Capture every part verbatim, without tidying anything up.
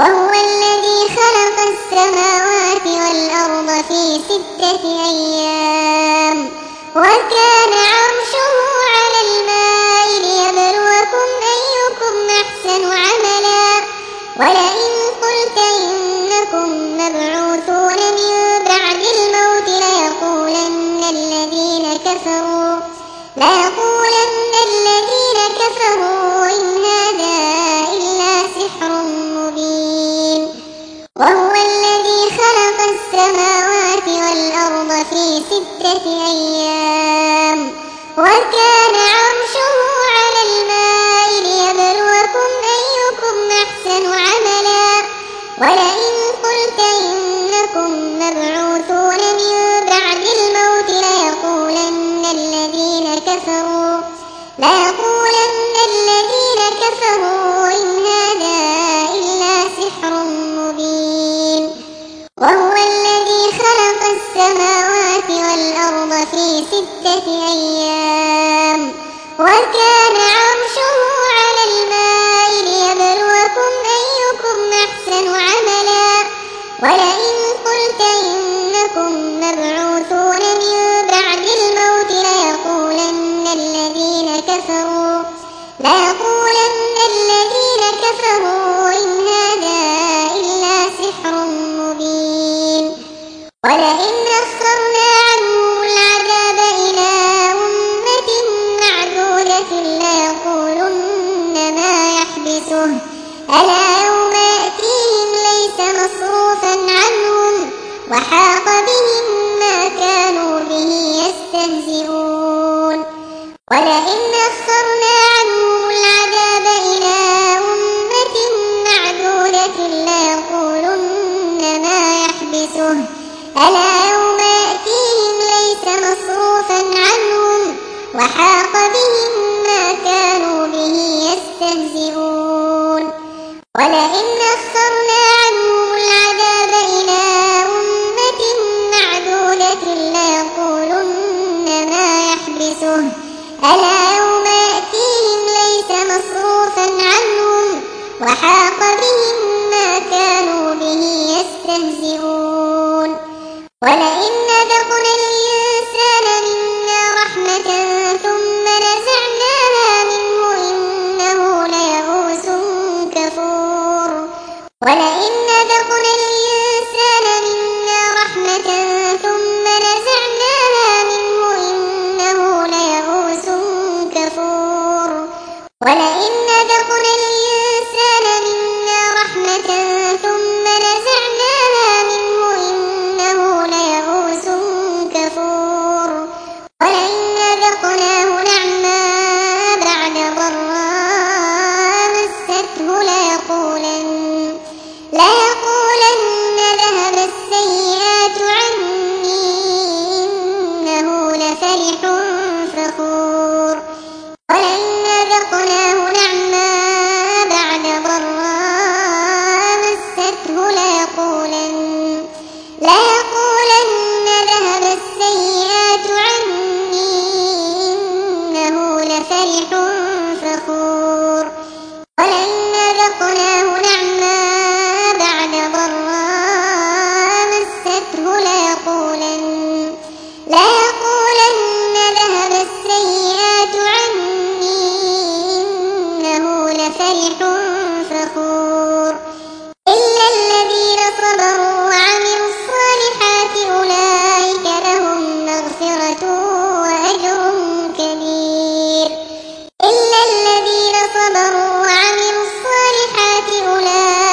وهو الذي خلق السماوات والأرض في ستة أيام وكان عرشه على الماء ليبلوكم أيكم أحسن عملا ولئن قلت إنكم مبعوثون من بعد الموت ليقولن الذين كفروا ليقولن الذين كفروا إن هذا إلا سحر مبين وهو الذي خلق السماوات والأرض في ستة أيام وكان عرشه على الماء ليبلوكم أيكم أحسن عملا ولئن قلت إنكم مبعوثون من بعد الموت ليقولن الذين كفروا ليقولن الذين كفروا إن هذا إلا سحر مبين وهو الذي خلق السماوات والأرض في ستة أيام وكان عرشه على الماء ليبلوكم أيكم أحسن عملا ولئن قلت إنكم مبعوثون من بعد الموت ليقولن الذين كفروا ليقولن الذين كفروا إن هذا إلا سحر مبين ولئن أخرنا عنهم العذاب إلى أمة معدودة ليقولن ما يحبسه ألا يوم يأتيهم ليس مصروفا عنهم وحاق بهم ما كانوا به يستهزئون ولئن أخرنا عنهم العذاب إلى أمة معدودة ليقولن ما يحبسه ألا يوم يأتيهم ليس مصروفا عنهم وحاق بهم ما كانوا به يستهزئون ولئن أخرنا عنهم العذاب إلى أمة معدودة ليقولن ما يحبسه ألا يوم يأتيهم ليس مصروفا عنهم وحاق بهم ما كانوا به يستهزئون ولئن أذقنا الإنسان منا رحمة ثم نزعناها منه إنه ليئوس كفور ولئن أذقنا الإنسان منا رحمة ثم نزعناها منه إنه ليئوس كفور ولئن أذقنا الإنسان منا رحمة ثم نزعناها منه إنه ليئوس كفور ولئن أذقناه نعماء بعد ضراء مسته ليقولن ليقولن ذهب السيئات عني إنه لفرح فخور ولئن أذقناه نعماء بعد ضراء مسته ليقولن ليقولن ذهب السيئات عني إنه لفرح فخور ولئن أذقناه نعماء بعد ضراء مسته ليقولن ليقولن ذهب السيئات عني إنه لفرح فخور إلا الذين صبروا وعملوا الصالحات أولئك لهم مغفرة وأجر كبير إلا الذين صبروا وعملوا الصالحات أولئك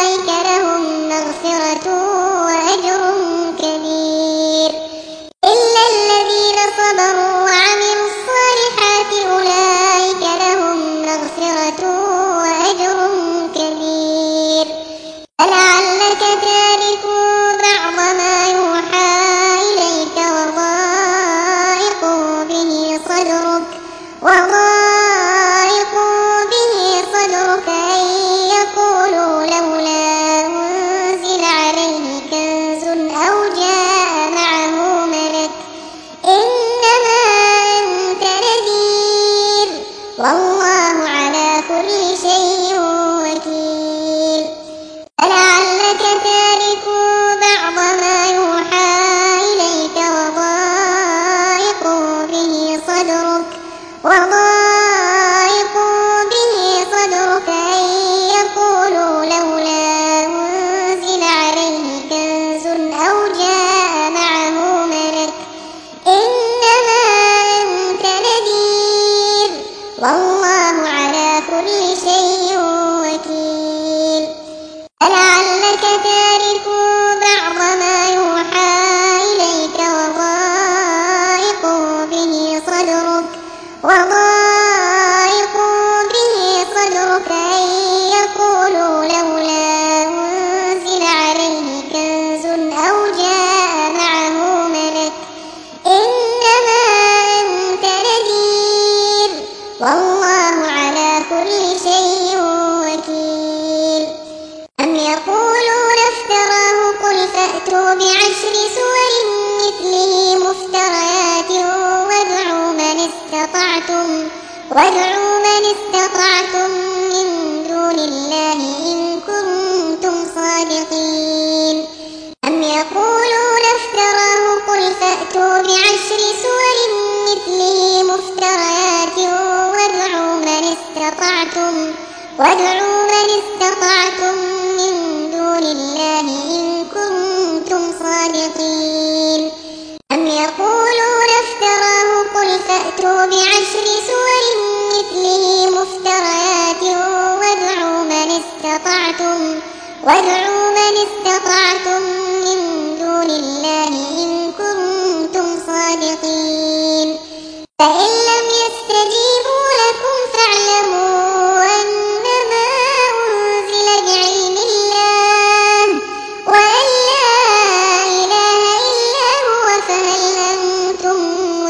وادعوا من استطعتم من دون الله إن كنتم صادقين أم يقولون افتراه قل فأتوا بعشر سور مثله مفتريات وادعوا من استطعتم وادعوا من استطعتم من دون الله إن كنتم صادقين أم يقولون افتراه قل فأتوا بعشر سور مثله مفتريات وادعوا من استطعتم وادعوا من استطعتم من دون الله إن كنتم صادقين فإن لم يستجيبوا لكم فاعلموا أنما أنزل بعلم الله وأن لا إله إلا هو فهل أنتم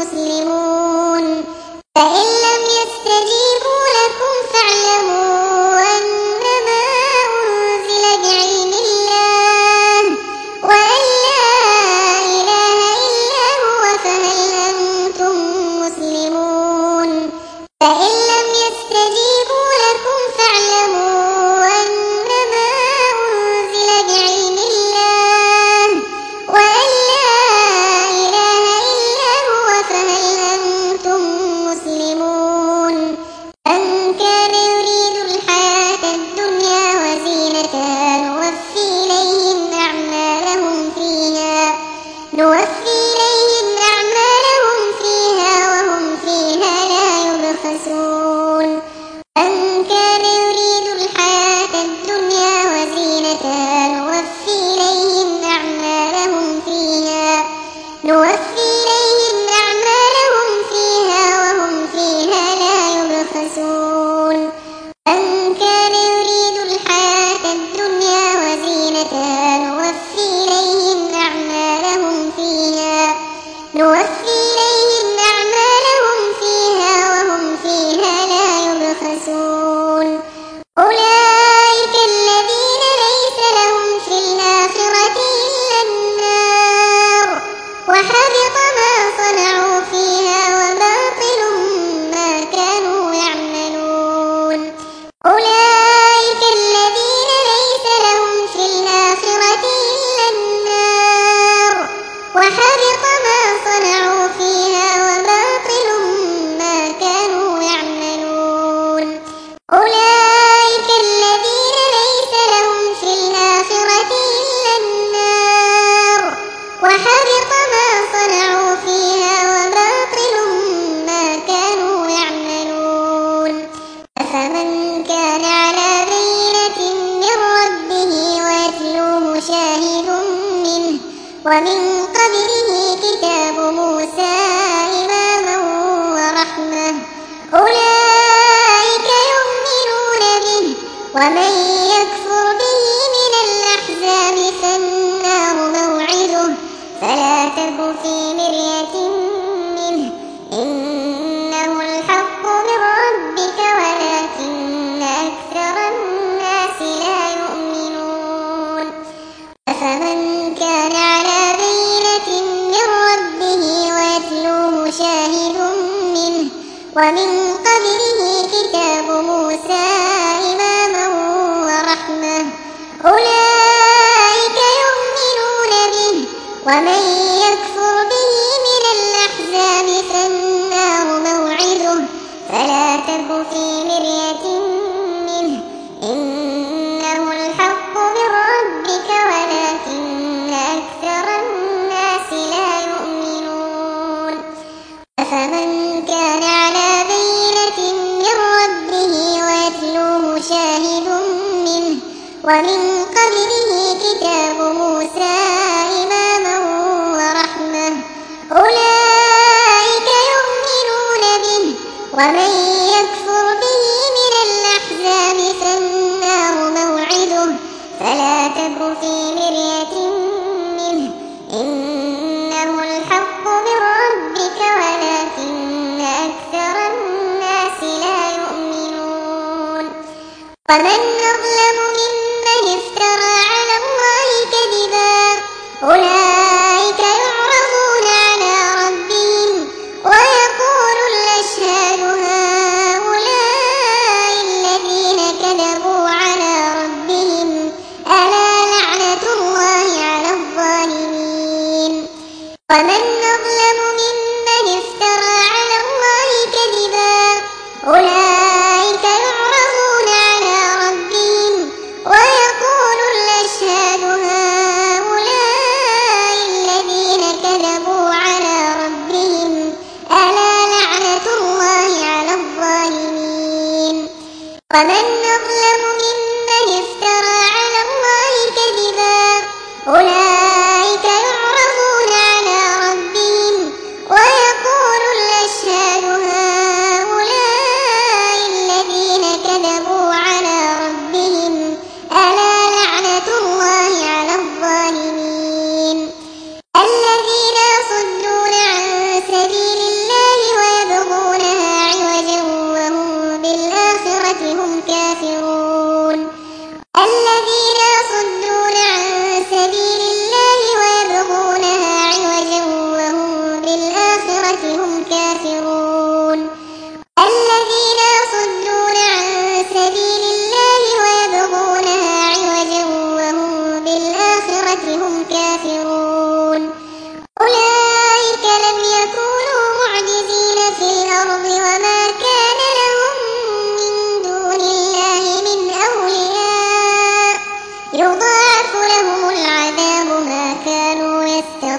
مسلمون فإن لم يستجيبوا لكم فاعلموا أنما أنزل بعلم الله وأن لا إله إلا هو فهل أنتم مسلمون فإن لم يستجيبوا لكم فاعلموا أنما أنزل بعلم الله وأن لا إله إلا هو فهل أنتم مسلمون من كان يريد الحياة الدنيا وزينتها نوفي إليهم أعمالهم فيها نوفي إليهم أعمالهم فيها وهم فيها لا يبخسون من كان يريد الحياة الدنيا وزينتها نوفي إليهم أعمالهم فيها نوفي إليهم أعمالهم فيها وهم فيها لا يبخسون من كان يريد الحياة الدنيا وزينتها نوفي إليهم أعمالهم فيها نوفي إليهم أعمالهم فيها وهم فيها لا يبخسون أولئك الذين ليس لهم في الآخرة إلا النار وحبط ما صنعوا فيها وباطل ما كانوا يعملون أولئك الذين ليس لهم في الآخرة إلا النار وحبط ما صنعوا فيها وباطل ما كانوا يعملون أولئك الذين ليس لهم في الآخرة إلا النار وحبط ما صنعوا فيها وباطل ما كانوا يعملون أفمن كان على بينة من ربه ويتلوه شاهد منه ومن قبله كتاب موسى إماما ورحمة أولئك يؤمنون به ومن يكفر به من الأحزاب فالنار موعده فلا تك في مرية منه إنه الحق من ربك ولكن أكثر الناس لا يؤمنون أفمن كان على بينة من ربه ويتلوه شاهد منه ومن قبله كتاب موسى إماما ورحمة أولئك يؤمنون به ومن يكفر به من الأحزاب فالنار موعده فلا تك في مرية منه إنه الحق من ربك ولكن أكثر الناس لا يؤمنون أفمن كان على بينة من ربه ويتلوه شاهد منه ومن قبله كتاب موسى إماما ورحمة أولئك يؤمنون به ومن يكفر به من الأحزاب فالنار موعده فلا تك في مرية منه إنه الحق من ربك ولكن أكثر الناس لا يؤمنون ومن أظلم ممن افترى على الله كذبا أولئك يعرضون على ربهم ويقول الأشهاد هؤلاء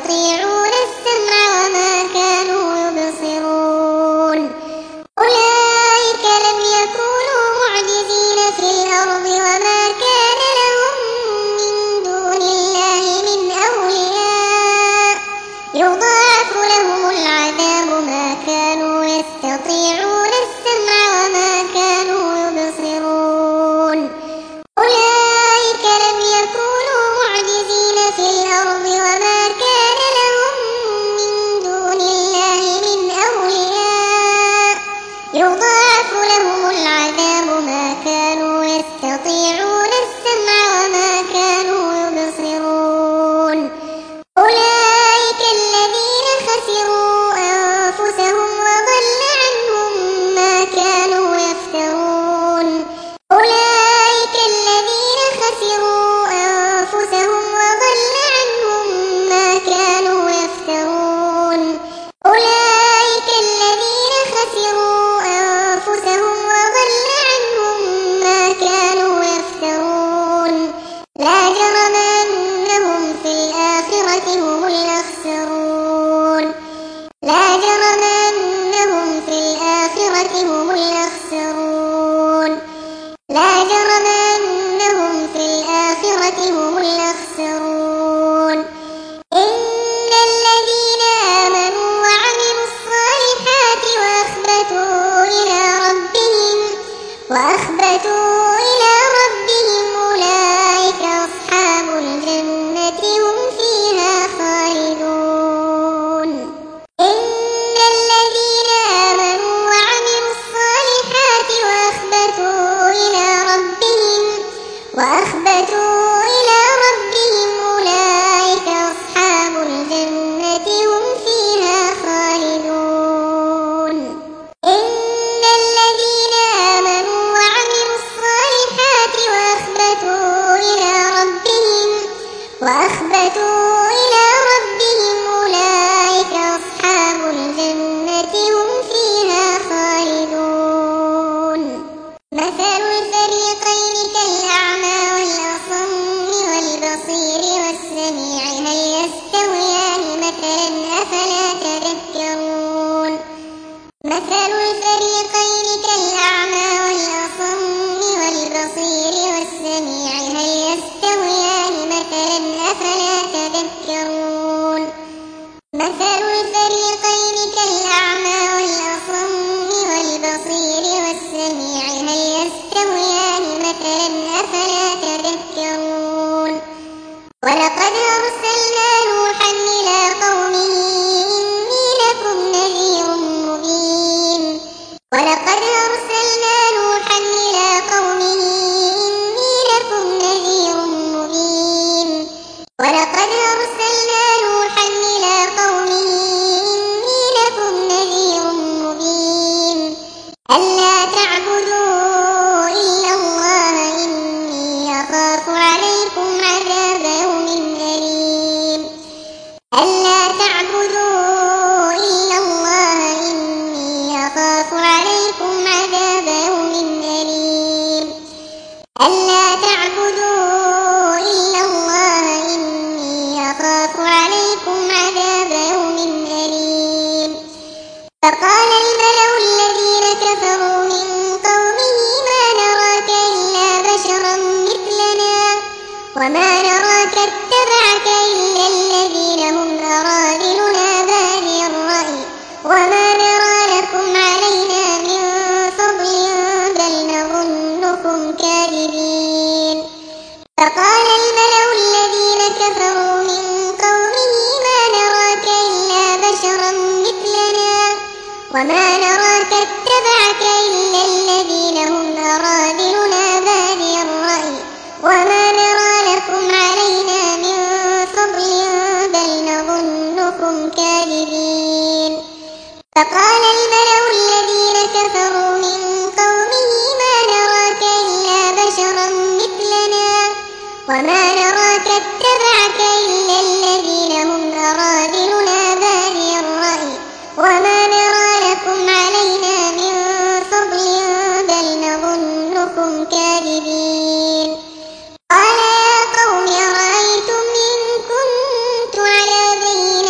يستطيعون السمع وما كانوا يبصرون أولئك لم يكونوا معجزين في الأرض وما كان لهم من دون الله من أولياء يضاعف لهم العذاب ما كانوا يستطيعون السمع وما كانوا يبصرون أولئك لم يكونوا معجزين في الأرض وما كان لهم من دون الله من أولياء يضاعف لهم العذاب ما كانوا يستطيعون السمع وما كانوا يبصرون أولئك الذين خسروا أنفسهم وضل عنهم ما كانوا يفترون أولئك الذين خسروا أنفسهم وضل عنهم ما كانوا يفترون أولئك الذين خسروا أنفسهم وضل عنهم ما كانوا يفترون لا جرم أنهم في الآخرة هم الأخسرون لا جرم أنهم في الآخرة هم الأخسرون لا جرم أنهم في الآخرة هم الأخسرون إن الذين آمنوا وعملوا الصالحات وأخبتوا إلى ربهم وأخبتوا إلى ربهم أولئك أصحاب الجنة هم فيها خالدون إن الذين آمنوا وعملوا الصالحات وأخبتوا إلى ربهم وأخبتوا إلى ربهم أولئك أصحاب الجنة هم فيها خالدون إن الذين آمنوا وعملوا الصالحات وأخبتوا إلى ربهم وأخبتوا إلى ربهم أولئك أصحاب الجنة هم فيها خالدون مثل الفريقين كالأعمى والأصم والبصير والسميع هل يستويان مثلا أفلا تذكرون مثل الفريقين كالأعمى والأصم والبصير والسميع هل يستويان مثلا أفلا تذكرون مثل الفريقين كالأعمى والأصم والبصير والسميع هل يستويان مثلا أفلا تذكرون ولقد أرسلنا نوحا إلى قومه إني لكم نذير مبين ولقد أرسلنا نوحا إلى قومه إني لكم نذير مبين ولقد أرسلنا نوحا إلى قومه إني لكم نذير مبين ألا تعبدوا إلا الله إني أخاف عليكم عذاب يوم أليم ألا تعبدوا إلا الله إني أخاف عليكم عذاب يوم أليم ألا تعبدوا إلا الله إني أخاف عليكم عذاب يوم أليم فقال الملأ الذين كفروا من قومه ما نراك إلا بشرا مثلنا وما نراك اتبعك إلا الذين هم أراذلنا بادي الرأي وما نرى لكم علينا من فضل بل نظنكم كاذبين فقال الملأ الذين كفروا من قومه ما نراك إلا بشرا مثلنا وما نراك اتبعك إلا الذين هم أراذلنا بادي الرأي وما نرى لكم علينا من فضل بل نظنكم كاذبين فقال الملأ الذين كفروا من قومه ما نراك إلا بشرا مثلنا وما نراك اتبعك إلا الذين هم أراذلنا بادي الرأي وما نرى لكم علينا من فضل بل نظنكم كاذبين قال يا قوم أرأيتم إن كنت على بينة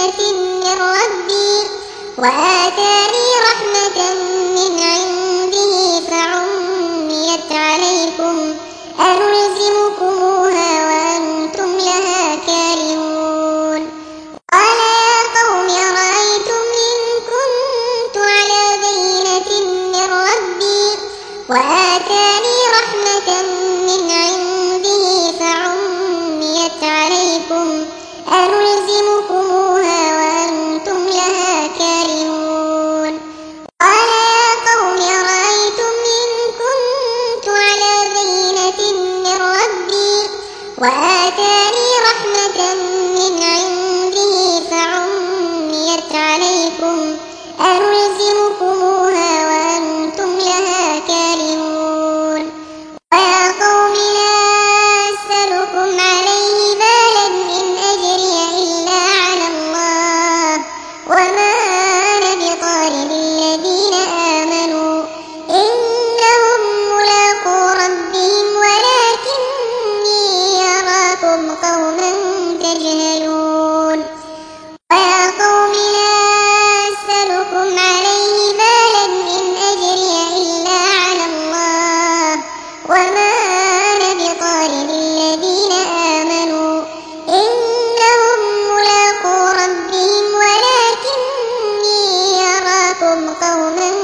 وآتاني رحمة من عنده فعميت عليكم أنلزمكموها وأنتم لها كارهون ويا قوم لا أسألكم عليه مالا إن أجري إلا على الله وما أنا بطارد الذين آمنوا إنهم ملاقو ربهم ولكني أراكم قوما تجهلون ويا قوم لا أسألكم عليه مالا إن أجري إلا على الله وما أنا بطارد الذين آمنوا إنهم ملاقو ربهم ولكني أراكم قوما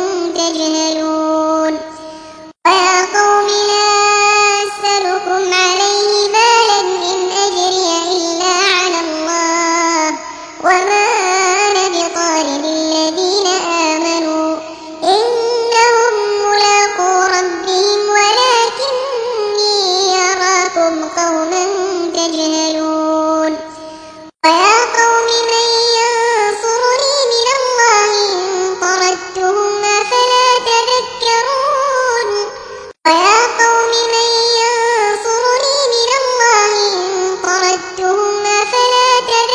تجهلون ويا قوم لا أسألكم عليه مالا إن أجري إلا على الله وما أنا بطارد الذين آمنوا إنهم ملاقو ربهم ولكني أراكم قوما تجهلون ويا قوم من ينصرني من الله إن طردتهم أفلا تذكرون ويا قوم من ينصرني من الله إن طردتهم أفلا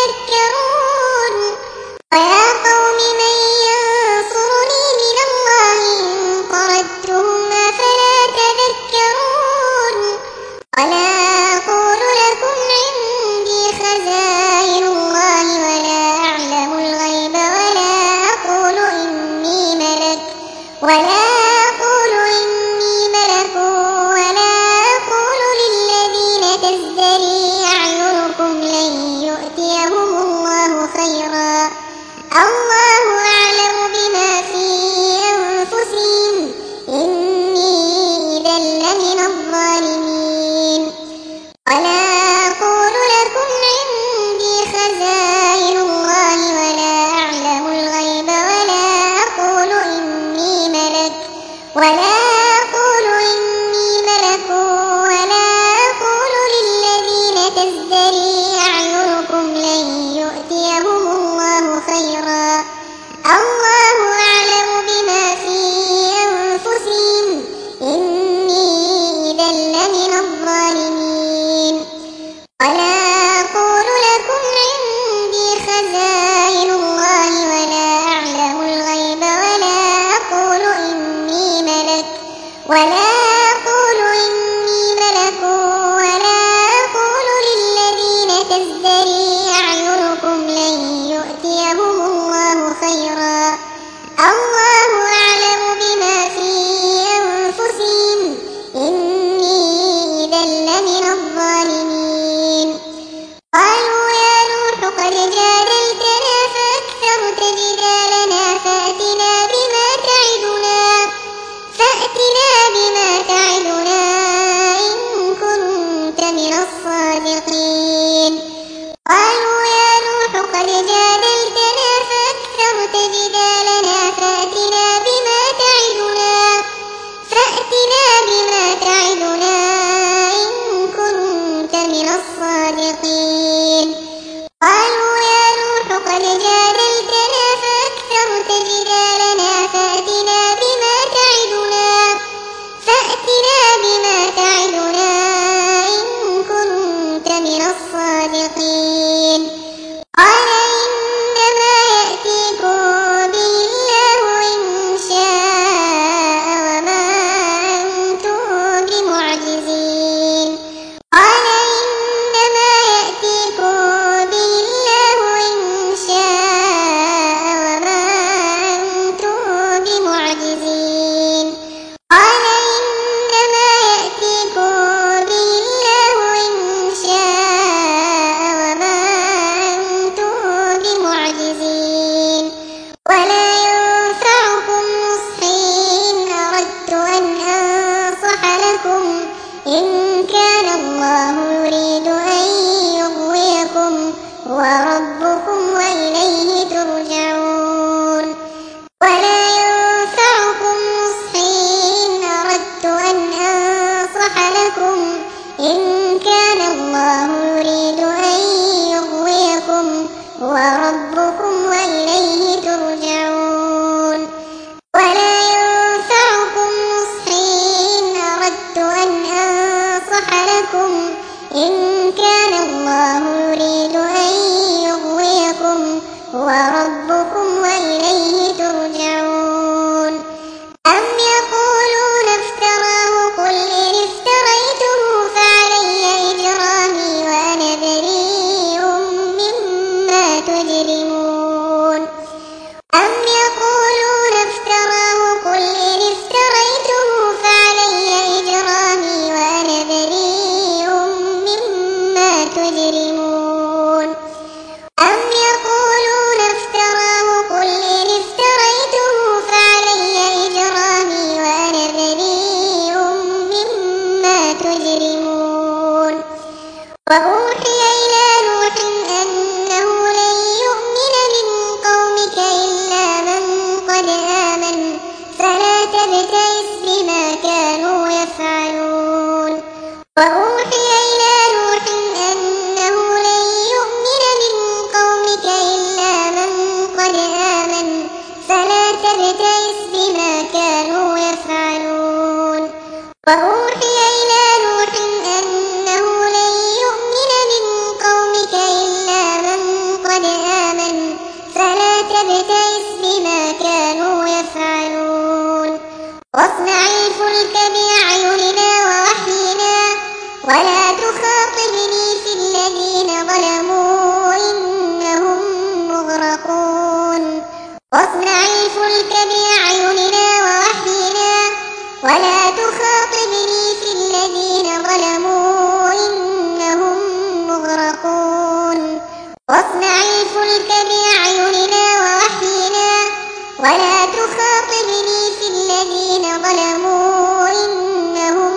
تذكرون ويا قوم من ينصرني من الله إن طردتهم أفلا تذكرون ولا أقول لكم عندي خزائن الله ولا أعلم الغيب ولا أقول إني ملك ولا أقول إني ملك ولا أقول للذين تزدري أعينكم لن يؤتيهم الله خيرا الله أعلم بما في أنفسهم إني إذا لمن الظالمين ولا أقول لكم عندي خزائن الله ولا أعلم الغيب ولا أقول إني ملك ولا أقول إني ملك ولا أقول للذين تزدري أعينكم لن يؤتيهم الله خيرا الله أعلم بما في أنفسهم إني إذا لمن الظالمين ولا أقول لكم عندي خزائن الله ولا أعلم الغيب ولا أقول إني ملك ولا أقول إني ملك ولا أقول للذين تزدري أعينكم لن يؤتيهم الله خيرا الله أعلم بما في أنفسهم إني إذا لمن الظالمين قالوا يا نوح قد جادلتنا فأكثرت جدالنا فأتنا بما تعدنا فأتنا بما تعدنا إن كنت من الصادقين قالوا يا نوح قد جادلتنا فأكثرت جدالنا فأتنا بما تعدنا فأتنا بما تعدنا إن كنت من الصادقين قالوا يا نوح قد جادلتنا فأكثرت جدالنا فأتنا بما تعدنا فأتنا بما تعدنا إن كنت من الصادقين قال إنما يأتيكم به الله إن شاء وما أنتم بمعجزين قال إنما يأتيكم به الله إن شاء وما أنتم بمعجزين قال إنما يأتيكم به الله إن شاء هو ربكم وإليه ترجعون ولا ينفعكم نصحي إن أردت أن أنصح لكم إن كان الله يريد أن يغويكم هو ربكم وإليه ترجعون أم يقولون افتراه قل إن افتريته فعلي إجرامي وأنا بريء مما تجرمون أم يقولون افتراه قل إن افتريته فعلي إجرامي وأنا بريء مما تجرمون أم يقولون افتراه قل إن افتريته فعلي إجرامي وأنا بريء مما تجرمون وأوحي إلى نوح أنه لن يؤمن من قومك إلا من قد آمن فلا تبتئس بما كانوا يفعلون وأوحي إلى نوح أنه لن يؤمن من قومك إلا من قد آمن فلا تبتئس بما كانوا يفعلون وأوحي إلى نوح أنه لن يؤمن من قومك إلا من قد آمن فلا تبتئس بما كانوا يفعلون واصنع الفلك بأعيننا ووحينا ولا تخاطبني في الذين ظلموا إنهم مغرقون واصنع الفلك بأعيننا ووحينا ولا تخاطبني في الذين ظلموا إنهم مغرقون واصنع الفلك بأعيننا ووحينا ولا تخاطبني في الذين ظلموا إنهم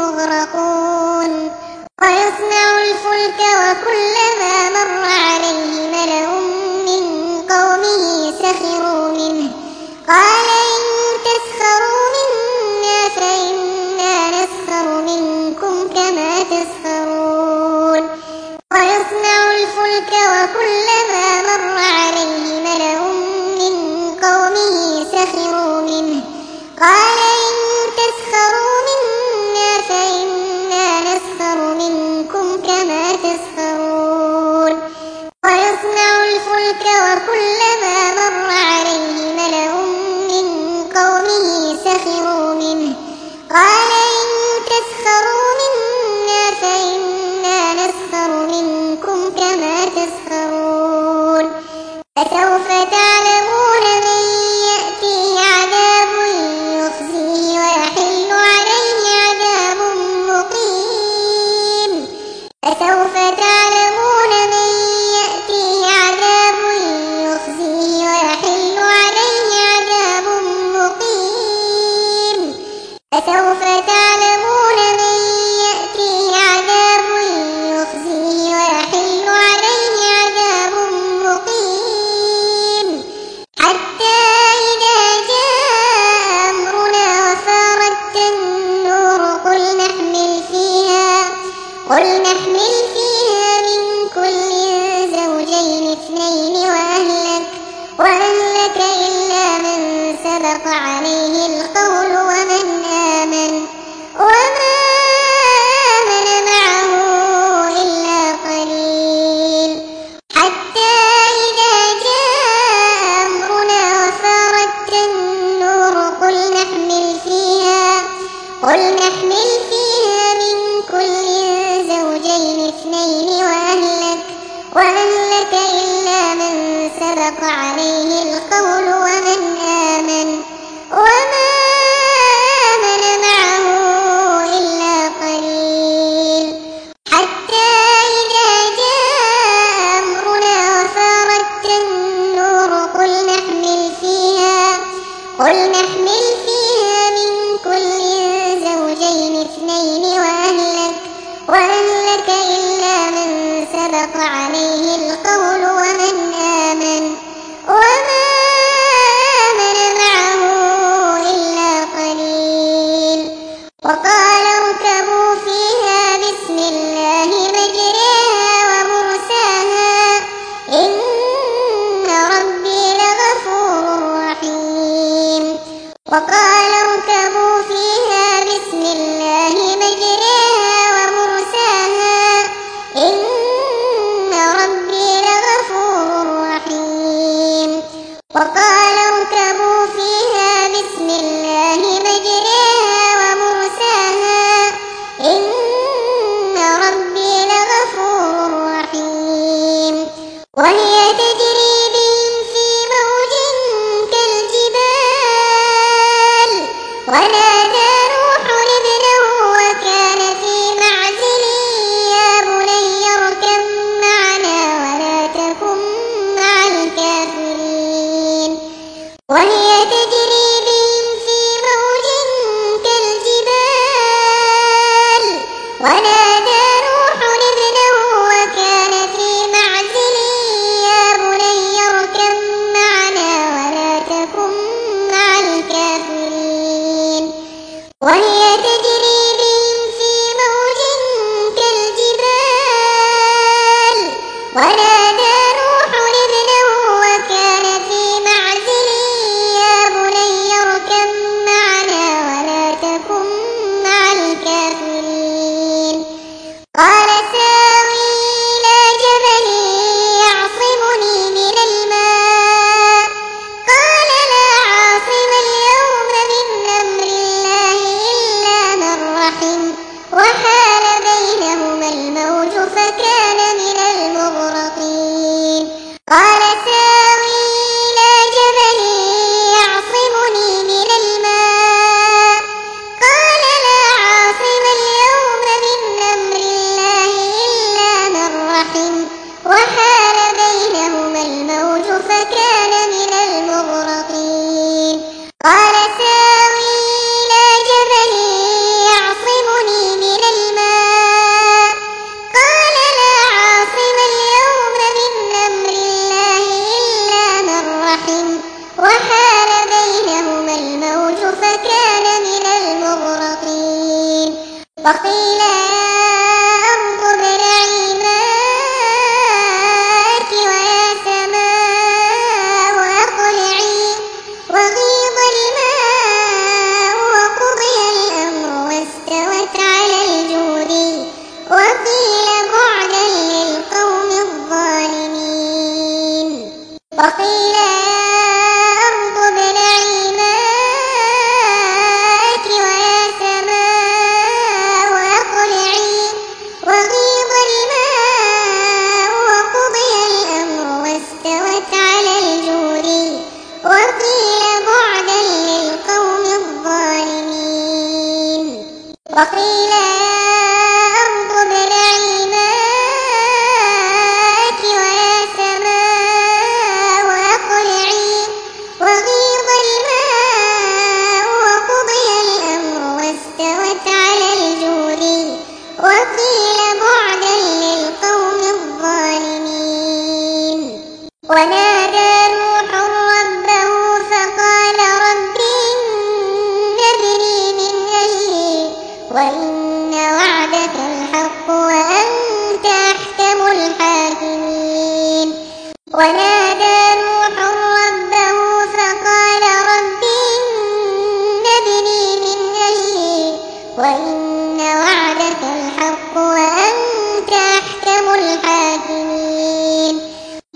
مغرقون ويصنع الفلك وكلما مر عليه ملأ من قومه سخروا منه قال إن تسخروا منا فإنا نسخر منكم كما تسخرون ويصنع الفلك وكلما مر عليه ملأ من قومه سخروا منه قال إن تسخروا منا فإنا نسخر منكم كما تسخرون ويصنع الفلك وكلما مر عليه ملأ من قومه سخروا منه قال إن تسخروا منا فإنا نسخر منكم كما تسخرون فسوف تعلمون من يأتيه عذاب يخزيه ويحل عليه عذاب مقيم فسوف تعلمون من يأتيه عذاب يخزيه ويحل عليه عذاب مقيم فسوف تعلمون من يأتيه عذاب يخزيه ويحل عليه عذاب مقيم حتى إذا جاء أمرنا وفارت النور قل نحمل فيها قل نحمل فيها من كل زوجين اثنين وأهلك وأهلك إلا من سبق عليه القول ومن آمن وما آمن معه إلا قليل حتى إذا جاء أمرنا وفارت النور قل نحمل فيها قل نحمل فيها من كل زوجين اثنين وأهلك وأهلك إلا من سبق عليه القول ومن آمن وما آمن معه إلا قليل حتى إذا جاء أمرنا وفارت النور قل نحمل فيها قل نحمل فيها من كل زوجين اثنين وأهلك وأهلك إلا من سبق عليه القول ومن آمن وما آمن معه إلا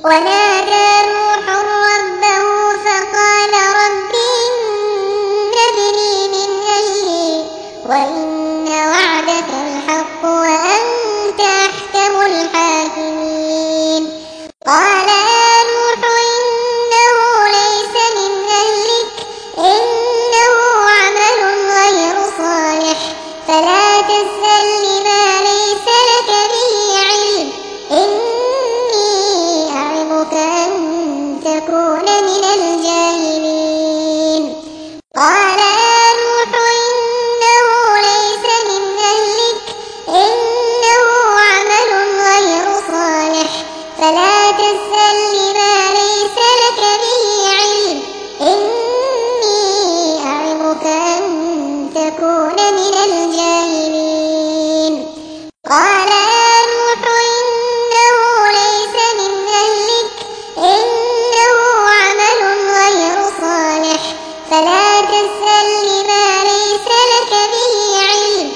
ونادى نوح ربه فقال رب إن ابني من أهلي وإن وعدك الحق وأنت أحكم الحاكمين. قال يا نوح إنه ليس من أهلك إنه عمل غير صالح فلا تسألني ما ليس لك به علم إني أعظك أن تكون من الجاهلين. قال يا نوح إنه ليس من أهلك إنه عمل غير صالح فلا تسألني ما ليس لك به علم إني أعظك أن تكون من الجاهلين. قال يا نوح إنه ليس من أهلك إنه عمل غير صالح فلا تسألني ما ليس لك به علم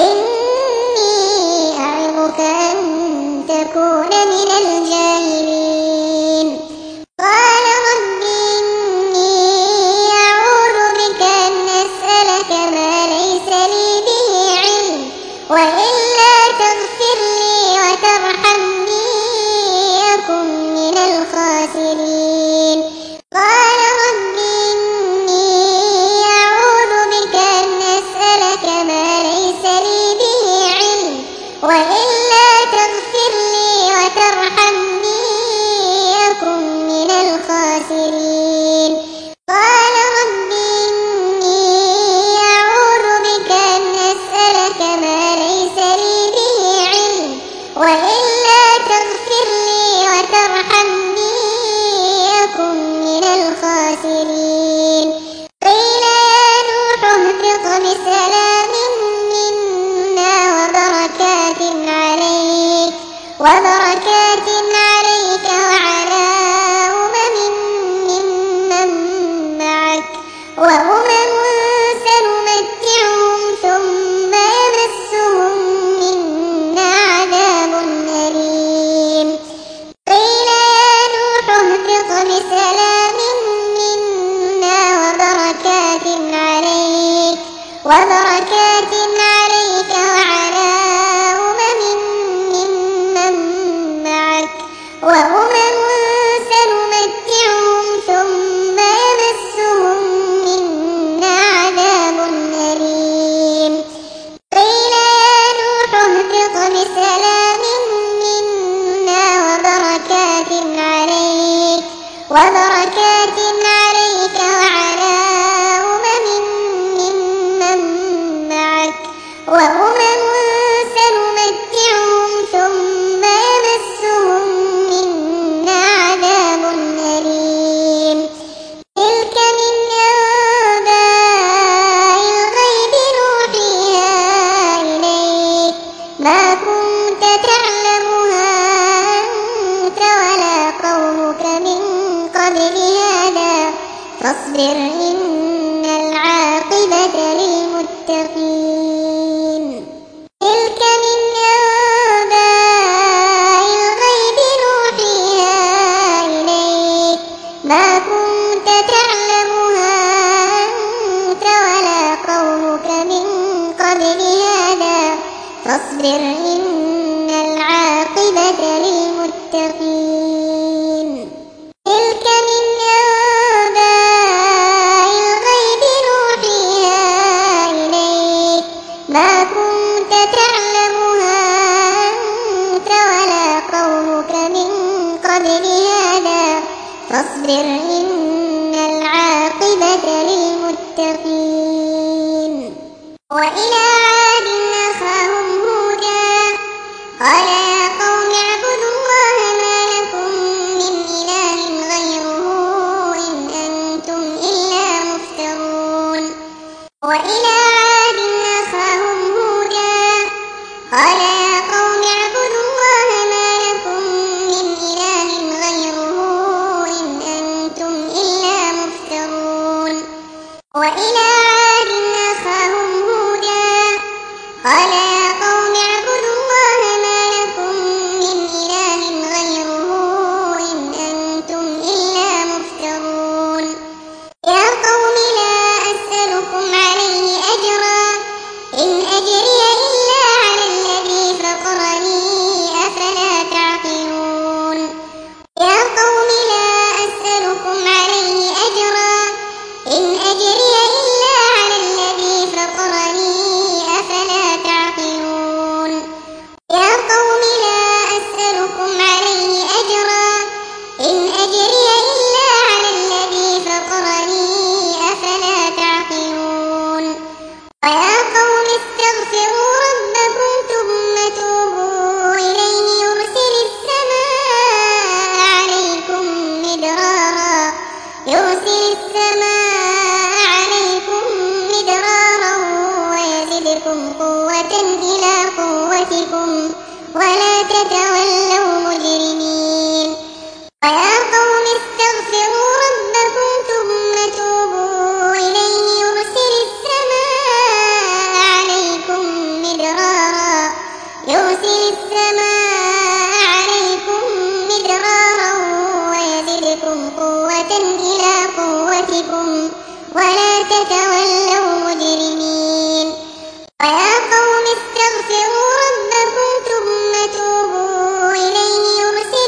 إني أعظك أن تكون من الجاهلين. قال رب إني أعوذ بك أن أسألك ما ليس لي به علم وإلا تغفر لي وترحمني أكن من الخاسرين. قال رب إني أعوذ بك أن أسألك ما ليس لي به علم وإلا تغفر لي وترحمني أكن من الخاسرين. قال رب إني أعوذ بك أن أسألك ما ليس لي به علم وإلا تغفر لي وترحمني أكن من الخاسرين. قيل يا نوح اهبط بسلام منا وبركات عليك وبركات عليك وعلى أمم ممن معك وأمم سنمتعهم ثم يمسهم منا عذاب أليم. قيل يا نوح اهبط بسلام منا وبركات عليك وبركات عليك وعلى أمم ممن معك وأمم سنمتعهم ثم يمسهم منا عذاب أليم. قيل يا نوح اهبط بسلام منا وبركات عليك وبركات عليك وعلى أمم ممن معك وأمم سنمتعهم ثم يمسهم منا عذاب أليم. تلك من أنباء الغيب نوحيها إليك ما كنت تعلمها أنت ولا قومك من قبل هذا فاصبر إن العاقبة للمتقين. تلك من أنباء الغيب نوحيها إليك ما كنت تعلمها أنت ولا قومك من قبل هذا فاصبر إن العاقبة للمتقين. تلك من أنباء الغيب نوحيها إليك ما كنت تعلمها أنت ولا قومك من قبل هذا فاصبر إن العاقبة للمتقين. وإلى عاد أخاهم هودا قال يا قوم اعبدوا الله ما لكم من إله غيره إن أنتم إلا مفترون. وإلى عاد أخاهم هودا قال يا قوم اعبدوا الله ما لكم من إله غيره إن أنتم إلا مفترون. وإلى عاد أخاهم هودا قال يا قوم اعبدوا الله ما لكم من إله غيره إن تتولوا مجرمين ويا قوم استغفروا ربكم ثم توبوا إليه يرسل السماء عليكم مدرارا يرسل السماء عليكم مدرارا ويزدكم قوة إلى قوتكم ولا تتولوا مجرمين ويا قوم استغفروا ربكم ثم توبوا إليه يرسل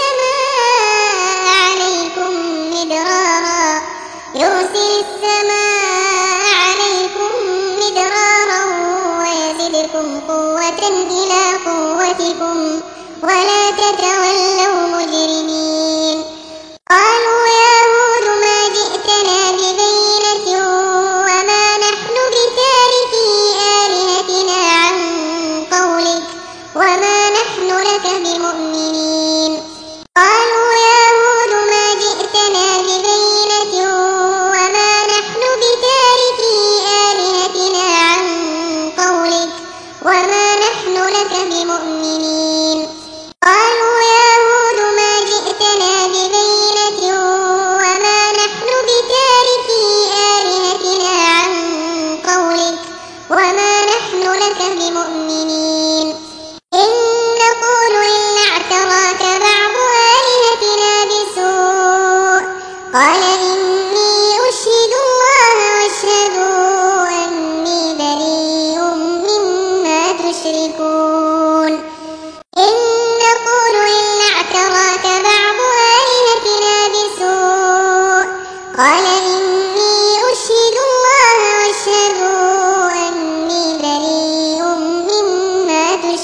السماء عليكم مدرارا يرسل السماء عليكم مدرارا ويزدكم قوة إلى قوتكم ولا تتولوا مجرمين قالوا يا هود ما جئتنا ببينة وما نحن بتاركي آلهتنا عن قولك وما نحن لك بمؤمنين قالوا يا هود ما جئتنا ببينة وما نحن بتاركي آلهتنا عن قولك وما نحن لك بمؤمنين قالوا يا هود ما جئتنا ببينة وما نحن بتاركي آلهتنا عن قولك وما نحن لك بمؤمنين إن نقول إلا اعتراك بعض آلهتنا بسوء قال إني أشهد الله واشهدوا أني بريء مما تشركون إن نقول إلا اعتراك بعض آلهتنا بسوء قال إني أشهد الله واشهدوا أني بريء مما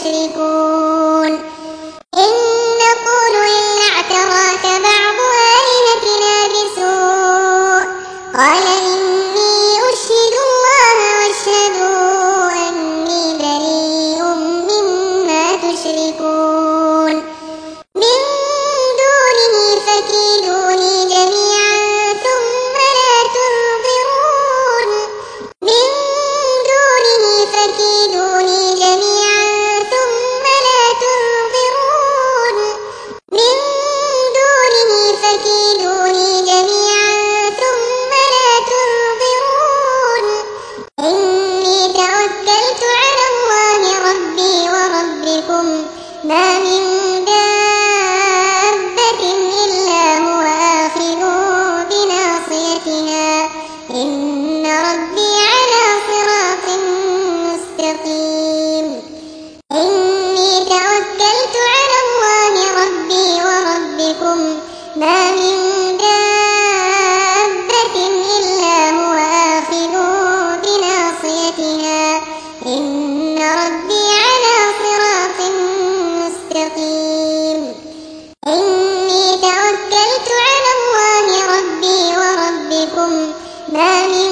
تشركون إن نقول إلا اعتراك بعض آلهتنا بسوء قال إني أشهد الله واشهدوا أني بريء مما تشركون من دونه فكيدوني جميعا ثم لا تنظرون من دونه فكيدوني جميعا ثم لا تنظرون من دونه فكيدوني جميعا ثم لا تنظرون إني توكلت على الله ربي وربكم ما من دابة إلا هو آخذ بناصيتها إن ربي على صراط مستقيم إني توكلت على الله ربي وربكم ما من دابة إلا هو آخذ بناصيتها إن ربي على صراط مستقيم إني توكلت على الله ربي وربكم ما من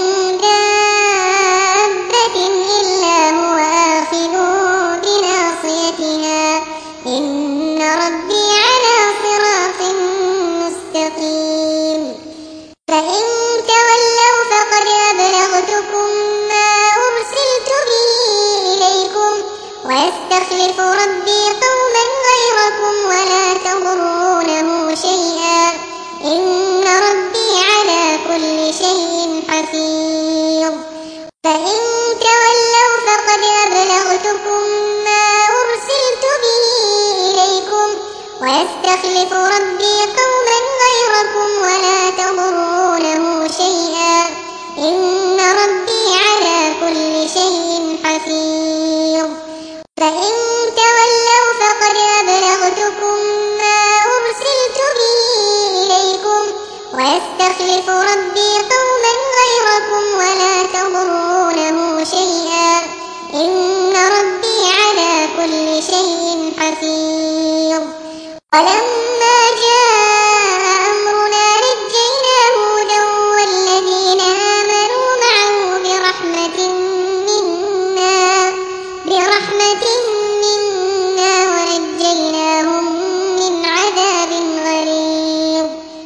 دابة إلا هو آخذ بناصيتها إن ربي على صراط مستقيم فإن تولوا فقد أبلغتكم ما أرسلت به إليكم ويستخلف ربي قوما غيركم ولا تضرونه شيئا إن ربي على كل شيء حفيظ فإن تولوا فقد أبلغتكم ما أرسلت به إليكم ويستخلف ربي قوما غيركم ولا تضرونه شيئا إن ربي على كل شيء حفيظ فإن تولوا فقد أبلغتكم ما أرسلت به إليكم ويستخلف ربي قوما غيركم ولا تضرونه شيئا إن ربي على كل شيء حفيظ ولما جاء أمرنا نجينا هودا والذين آمنوا معه برحمة منا برحمة منا ونجيناهم من عذاب غليظ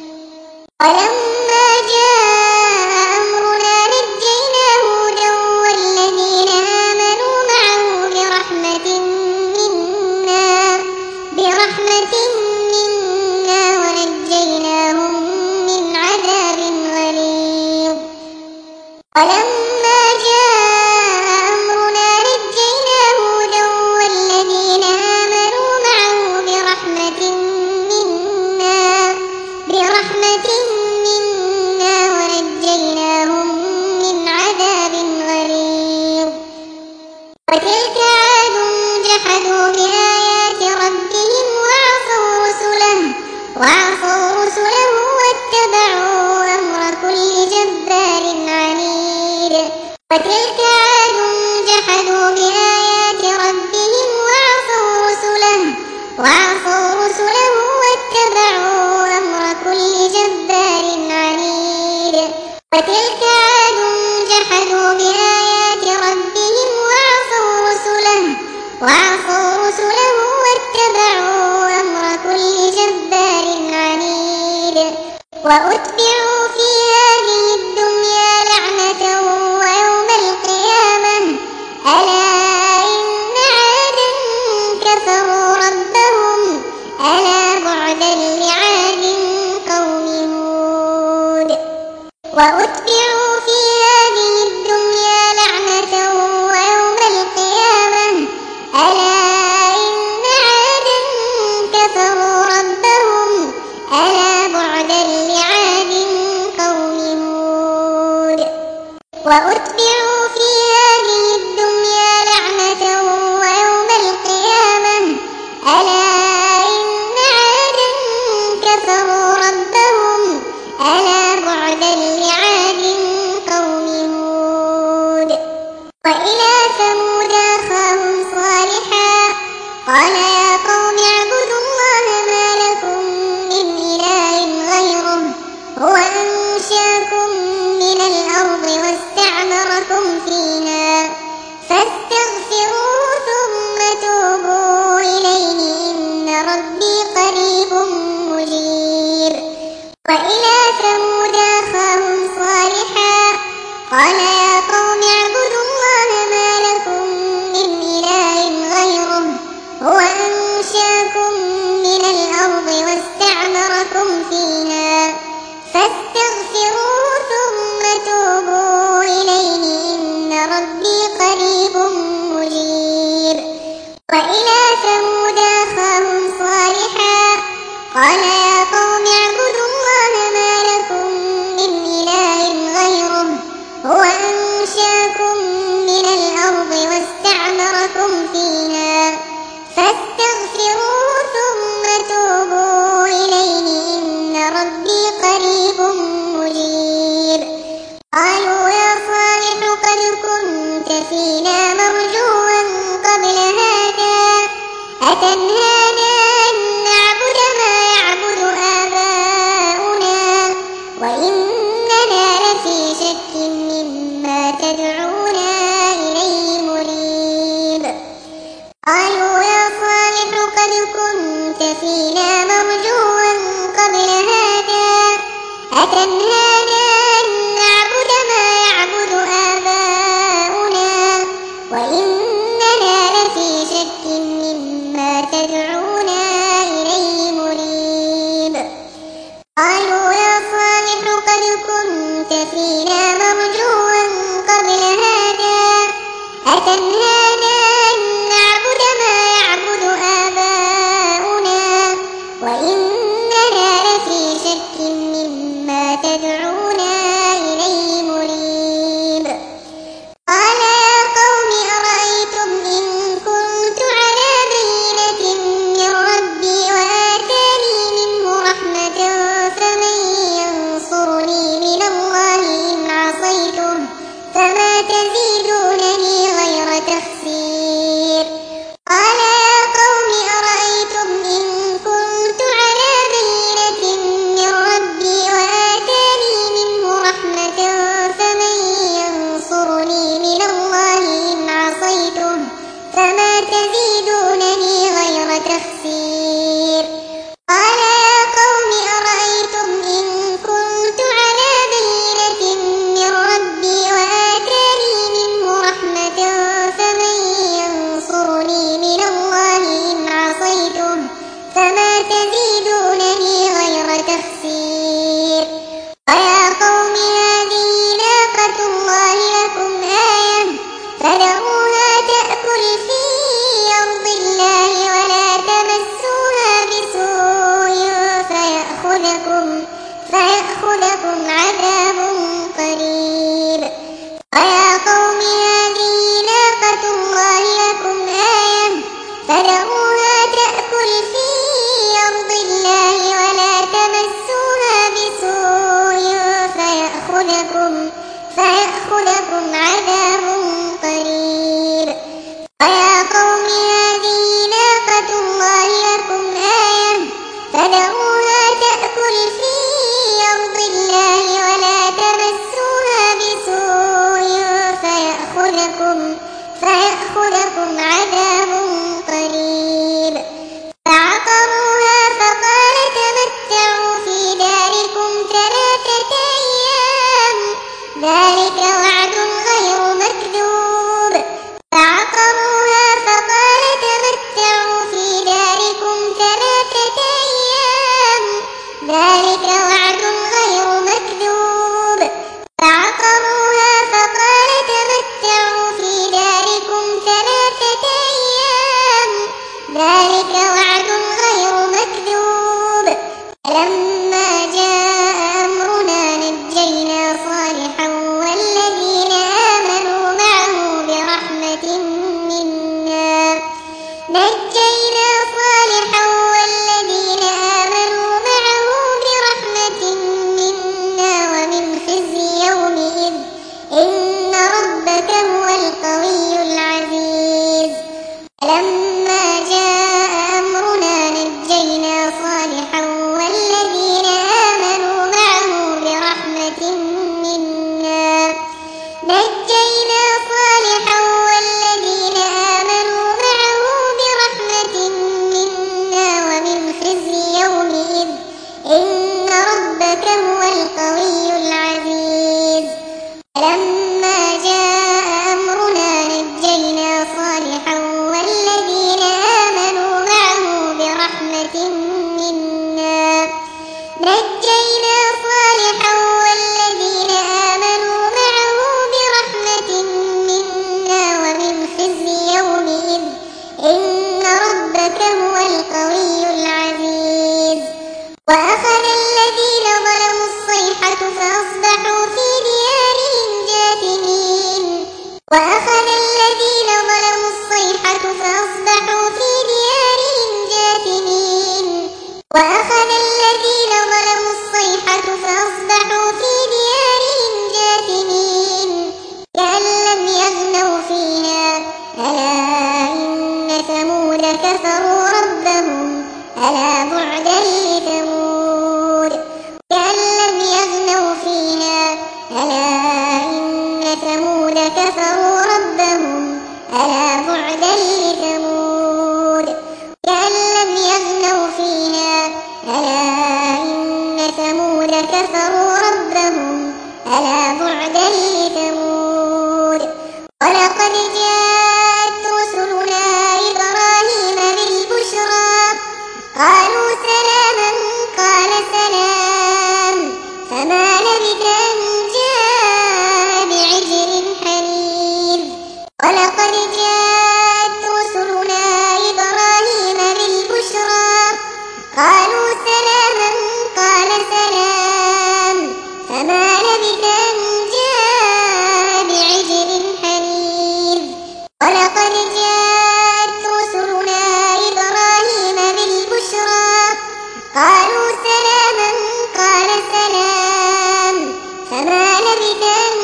ولما جاء أمرنا نجينا هودا والذين آمنوا معه برحمة منا وعصوا رسله واتبعوا أمر كل جبار عنيد وتلك عاد جحدوا بآيات ربهم وعصوا رسله وعصوا رسله واتبعوا أمر كل جبار عنيد وتلك عاد جحدوا بآيات ربهم وعصوا رسله وعصوا رسله واتبعوا أمر كل جبار عنيد وأتبعوا في هذه الدنيا لعنة ويوم القيامة ألا إن عادا كفروا ربهم ألا بعدا لعاد قوم هود وأتبعوا في هذه الدنيا لعنة ويوم القيامة ألا إن عادا كفروا ربهم ألا بعدا لعاد قوم هود وأتبعوا في هذه الدنيا لعنة ويوم القيامة ألا إن عادا كفروا ربهم ألا بعدا لعاد قوم هود وإلى ثمود أخاهم صالحا قال يا قوم اعبدوا الله ما لكم من إله غيره هو أنشأكم من الأرض واستعمركم فيها فاستغفروه ثم توبوا إليه إن ربي قريب مجيب وإلى ثمود أخاهم صالحا قال يا قوم اعبدوا الله ما لكم من إله غيره هو أنشأكم من الأرض واستعمركم فيها فاستغفروه ثم توبوا إليه إن ربي قريب مجيب وإلى ثمود أخاهم صالحا قال يا قوم اعبدوا الله ما لكم من إله غيره هو أنشأكم من الأرض واستعمركم فيها فاستغفروه ثم توبوا إليه إن ربي قريب مجيب قالوا يا صالح قد كنت فينا مرجوا قبل هذا أتنهانا أن نعبد ما يعبد آباؤنا وإننا لفي شك مما تدعونا إليه مريب قالوا يا صالح قد كنت فينا مرجوا قبل هذا أتنهانا أن نعبد ما يعبد آباؤنا وإننا لفي شك مما تدعونا إليه مريب قالوا يا صالح قد كنت فينا مرجوا قبل هذا أتنهانا أن نعبد ما يعبد آباؤنا وإننا لفي شك مما تدعونا إليه مريب قال يا قوم أرأيتم إن كنت على بينة من ربي وآتاني منه رحمة فمن ينصرني من الله إن عصيته فما تزيدونني غير تخسير قال يا قوم أرأيتم إن كنت على بينة من ربي وآتاني منه رحمة فمن ينصرني من الله إن عصيته فما تزيدونني غير تخسير قال يا قوم أرأيتم إن كنت على بينة من ربي وآتاني منه رحمة فمن ينصرني من الله إن عصيته فما تزيدونني غير تخسير ويا قوم هذه ناقة الله لكم آية فذروها تأكل في أرض الله ولا تمسوها بسوء فيأخذكم فيأخذكم عذاب قريب ويا قوم هذه ناقة الله لكم آية فذروها تأكل في أرض الله ولا عذاب قريب. ويا قوم هذه ناقة الله لكم آية فذروها تأكل في أرض الله ولا تمسوها بسوء فيأخذكم, فيأخذكم عذاب قريب. فعقروها فقال تمتعوا في داركم ثلاثة أيام ذلك وعد غير مكذوب. فعقروها فقال تمتعوا في داركم ثلاثة أيام ذلك وعد غير مكذوب. فعقروها فقال تمتعوا في داركم ثلاثة أيام ذلك وعد غير مكذوب. فلما جاء أمرنا نجينا صالحا والذين آمنوا معه برحمة منا نجينا صالحا والذين آمنوا معه برحمة منا ومن خزي يومئذ إن ربك هو القوي العزيز. فلما جاء أمرنا نجينا صالحا والذين آمنوا معه برحمة منا نجينا صالحا والذين آمنوا معه برحمة منا ومن خزي يومئذ إن ربك هو القوي العزيز. فلما جاء أمرنا نجينا صالحا والذين آمنوا معه برحمة منا نجينا صالحا والذين آمنوا معه برحمة منا ومن خزي يومئذ إن ربك هو القوي العزيز. وأخذ الذين ظلموا الصيحة فأصبحوا في ديارهم جاثمين. وأخذ الذين ظلموا الصيحة فأصبحوا في ديارهم جاثمين. وأخذ الذين ظلموا الصيحة فأصبحوا في ديارهم جاثمين كأن لم يغنوا فيها ألا إن ثمود كفروا ربهم ألا بعدا لثمود. كأن لم يغنوا فيها ألا إن ثمود كفروا ربهم ألا بعدا لثمود. كأن لم يغنوا فيها ألا إن ثمود كفروا ربهم ألا بعدا لثمود. ولقد جاءت رسلنا إبراهيم بالبشرى قالوا سلاما قال سلام فما لبث أن جاء بعجل حنيذ. ولقد جاءت رسلنا إبراهيم بالبشرى قالوا سلاما قال سلام فما لبث أن جاء بعجل حنيذ. ولقد جاءت رسلنا إبراهيم بالبشرى قالوا سلاما قال سلام فما لبث أن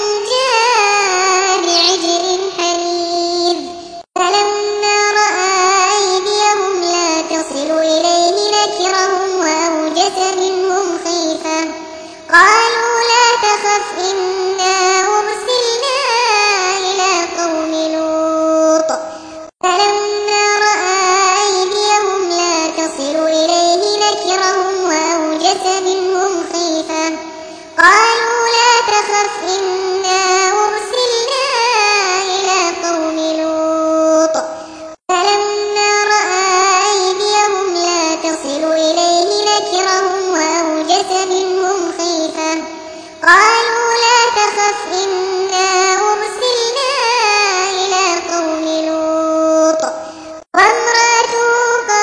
جاء بعجل حنيذ. فلما رأى أيديهم لا تصل إليه نكرهم وأوجس منهم خيفة قالوا لا تخف إنا أرسلنا إلى قوم لوط. فلما رأى أيديهم لا تصل إليه نكرهم وأوجس منهم خيفة قالوا لا تخف إنا أرسلنا إلى قوم لوط. فلما رأى أيديهم لا تصل إليه نكرهم وأوجس منهم خيفة قالوا لا تخف إنا أرسلنا إلى قوم لوط. وامرأته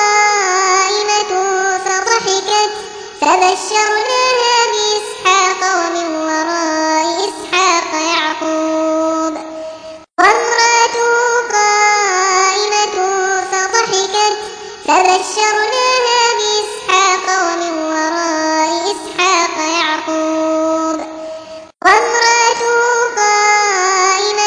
قائمة فضحكت فبشرناها بإسحاق ومن وراء إسحاق يعقوب. وامرأته قائمة فضحكت فبشرناها بإسحاق ومن وراء إسحاق يعقوب. وامرأته قائمة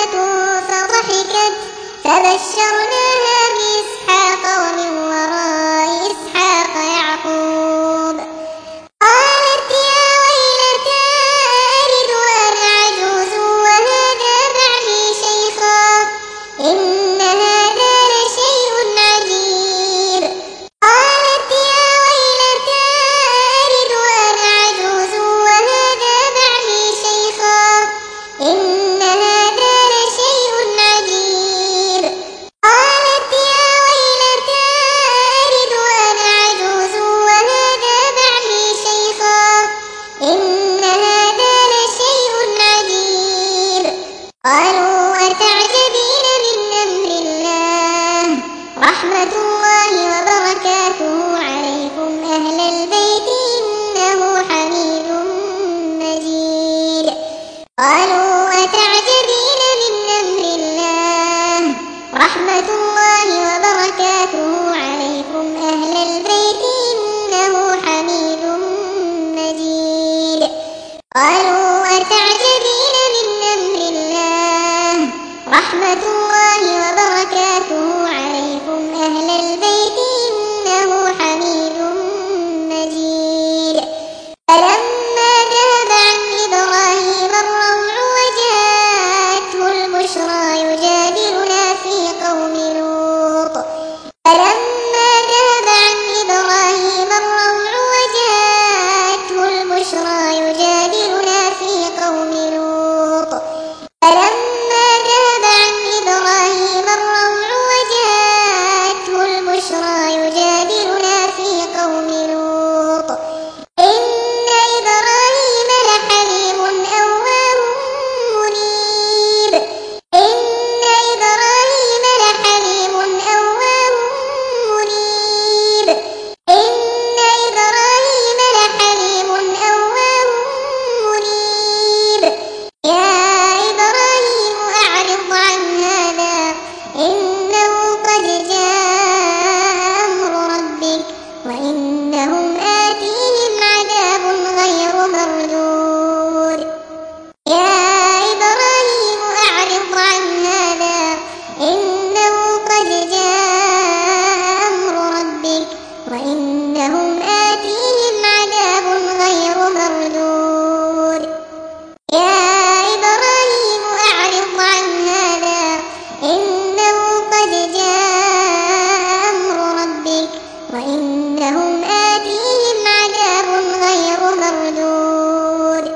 قالوا أتعجبين من أمر الله رحمة الله وبركاته عليكم أهل البيت إنه حميد مجيد فلما ذهب عن إبراهيم الروع وجاءته البشرى يجادلنا في قوم لوط فلما ذهب عن إبراهيم الروع وجاءته البشرى يجادلنا في قوم لوط فلما ذهب عن إبراهيم الروع وجاءته البشرى يجادلنا في قوم لوط إن إبراهيم لحليم أواه منيب إن إبراهيم لحليم أواه منيب إن إبراهيم لحليم أواه منيب يا إبراهيم أعرض عن هذا إنه قد جاء أمر ربك وإنهم آتيهم عذاب غير مردود يا إبراهيم أعرض عن هذا إنه قد جاء أمر ربك وإنهم آتيهم عذاب غير مردود يا إبراهيم أعرض عن هذا إنه قد جاء أمر ربك وإنهم آتيهم عذاب غير مردود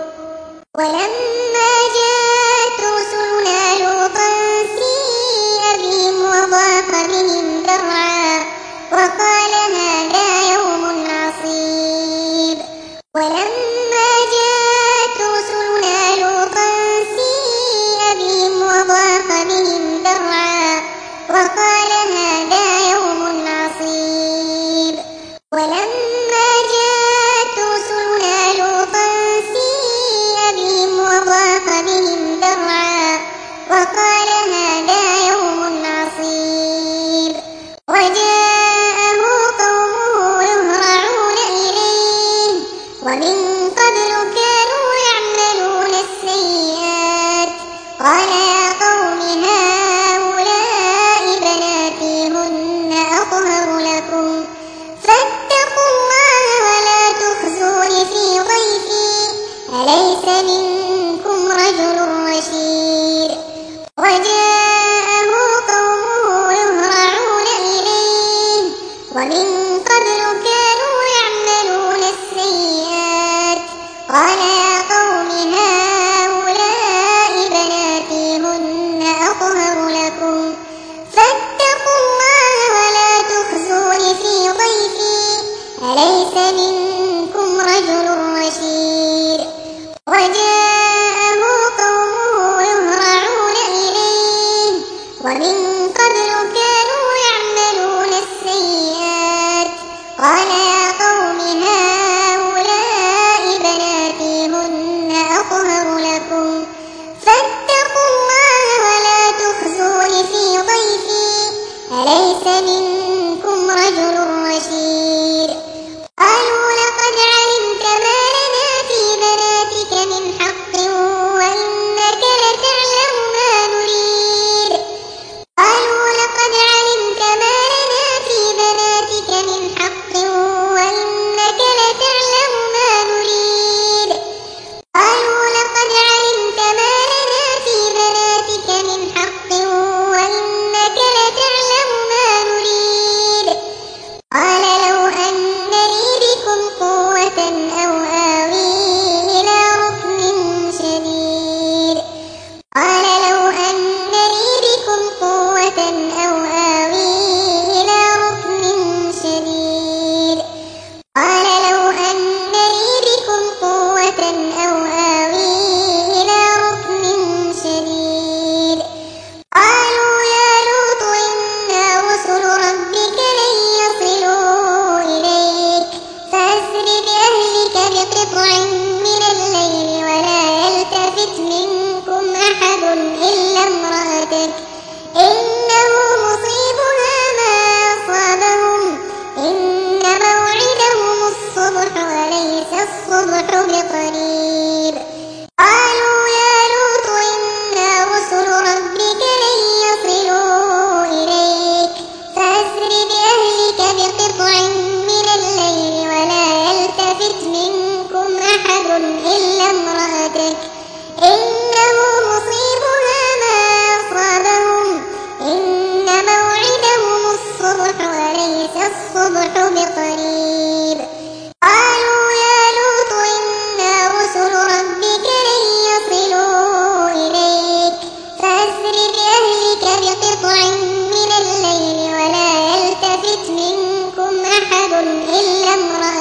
ولما جاءت رسلنا لوطا سيء بهم وضاق بهم ذرعا وقال هذا يوم عصيب ولما جاءت رسلنا لوطا سيء بهم وضاق بهم ذرعا وقال هذا يوم عصيب ولما جاءت رسلنا لوطا سيء بهم وضاق بهم ذرعا وقال هذا يوم عصيب وجاءه قومه يهرعون إليه ومن قبل كانوا يعملون السيئات قال يا قوم هؤلاء بناتي هن أطهر لكم فاتقوا الله ولا تخزون في ضيفي أليس منكم رجل رشيد وجاءه قومه يهرعون إليه ومن قبل كانوا يعملون السيئات قال يا قوم هؤلاء بناتي هن أطهر لكم فاتقوا الله ولا تخزون في ضيفي أليس منكم رجل رشيد وجاءه قومه يهرعون إليه ومن قبل كانوا يعملون السيئات قال يا قوم هؤلاء بناتي هن أطهر لكم فاتقوا الله ولا تخزون في ضيفي أليس منكم رجل رشيد قالوا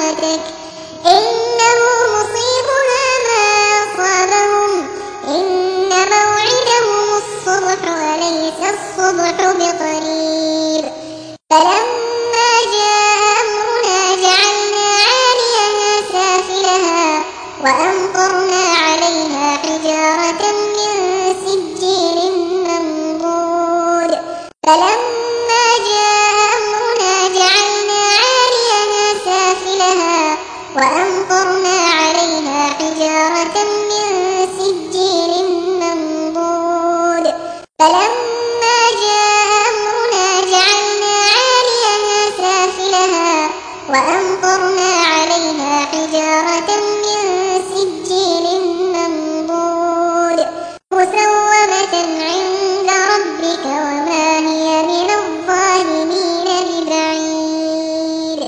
أصابتك إنه مصيبها ما أصابهم إن موعدهم الصبح وليس الصبح بقريب فلما جاء أمرنا جعلنا عاليها سافلها وأمطرنا عليها حجارة من سجيل منضود فلما جاء أمرنا جعلنا عاليها سافلها وأمطرنا عليها حجارة من سجيل منضود فلما جاء أمرنا جعلنا عاليها سافلها وأمطرنا عليها حجارة من سجيل منضود مسومة عند ربك وما هي من الظالمين ببعيد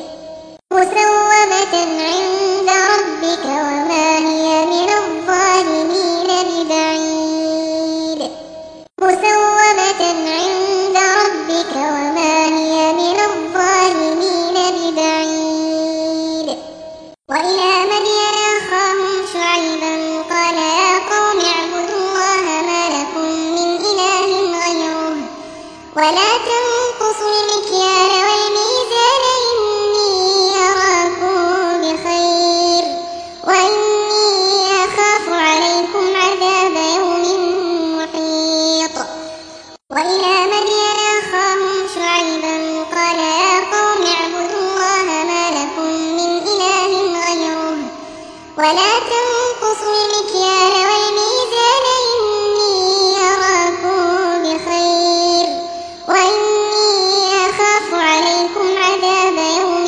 مسومة عند ربك وما هي من الظالمين ببعيد مسومة عند ربك وما هي من الظالمين ببعيد وإلى مدين أخاهم شعيبا قال يا قوم اعبدوا الله ما لكم من إله غيره ولا تنقصوا المكيال والميزان إني أراكم بخير وإني أخاف عليكم عذاب يوم محيط وإلى مدين أخاهم شعيبا قال يا قوم اعبدوا الله ما لكم من إله غيره ولا تنقصوا المكيال والميزان إني أراكم بخير وإني أخاف عليكم عذاب يوم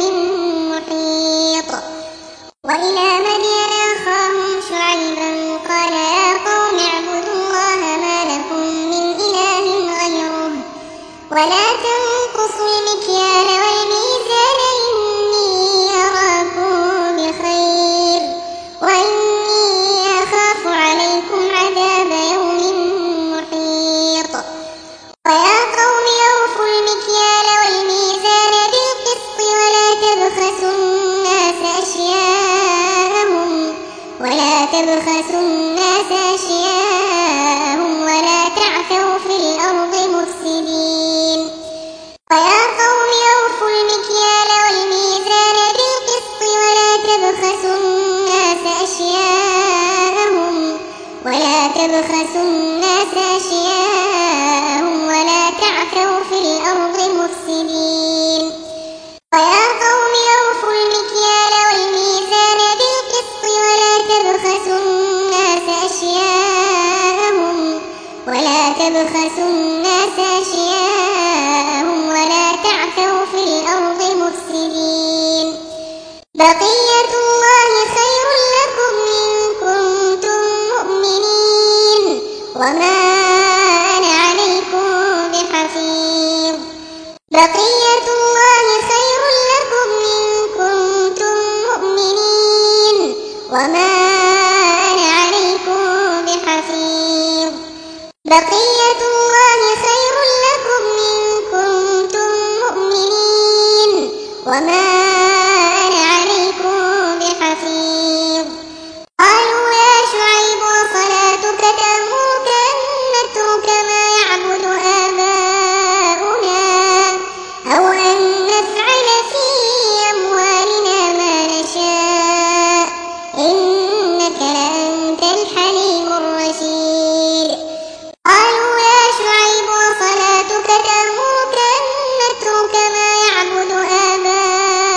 محيط وإلى مدين أخاهم شعيبا قال يا قوم اعبدوا الله ما لكم من إله غيره ولا تنقصوا المكيال والميزان إني أراكم بخير وإني أخاف عليكم عذاب يوم محيط ويا قوم أوفوا المكيال والميزان بالقسط ولا تبخسوا الناس أشياءهم ولا تبخسوا الناس أشياءهم ولا تعثوا في الأرض مفسدين ويا قوم أوفوا المكيال والميزان بالقسط ولا تبخسوا الناس أشياءهم ولا تبخسوا الناس أشياءهم ولا تعثوا في الأرض مفسدين ويا قوم أوفوا المكيال والميزان بالقسط ولا تبخسوا الناس أشياءهم ولا تبخسوا الناس أشياءهم ولا تعثوا في الأرض مفسدين بقية الله خير لكم إن كنتم مؤمنين وما أنا عليكم بحفيظ بقية الله خير لكم إن كنتم مؤمنين وما أنا عليكم بحفيظ بقية الله خير لكم إن كنتم مؤمنين وما أنا عليكم بحفيظ قالوا يا شعيب وصلاتك تأمرك أن نترك ما يعبد آباؤنا أو أن نفعل في أموالنا ما نشاء إنك لأنت الحليم الرشيد قالوا يا شعيب وصلاتك تأمرك أن نترك ما يعبد آباؤنا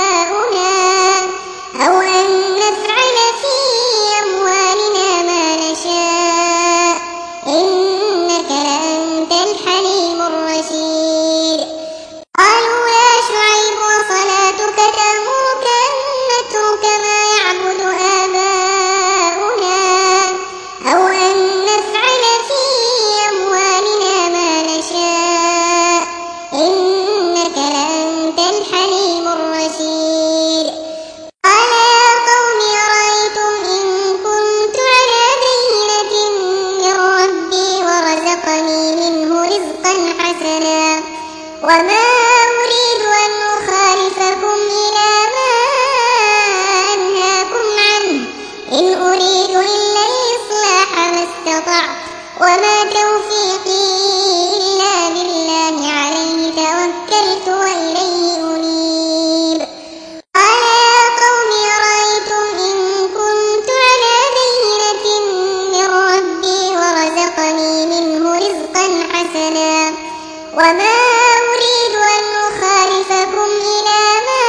وما توفيقي إلا بالله عليه توكلت وإليه أنيب. قال يا قوم أرأيتم إن كنت على بينة من ربي ورزقني منه رزقا حسنا وما أريد أن أخالفكم إلى ما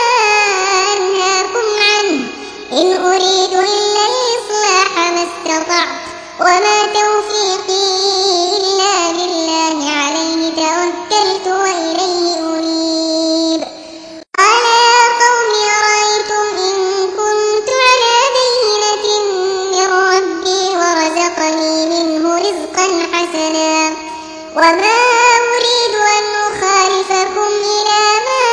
أنهاكم عنه إن أريد إلا الإصلاح ما استطعت وما توفيقي إلا بالله عليه توكلت وإليه أنيب. قال يا قوم أرأيتم إن كنت على بينة من ربي ورزقني منه رزقا حسنا وما أريد أن أخالفكم إلى ما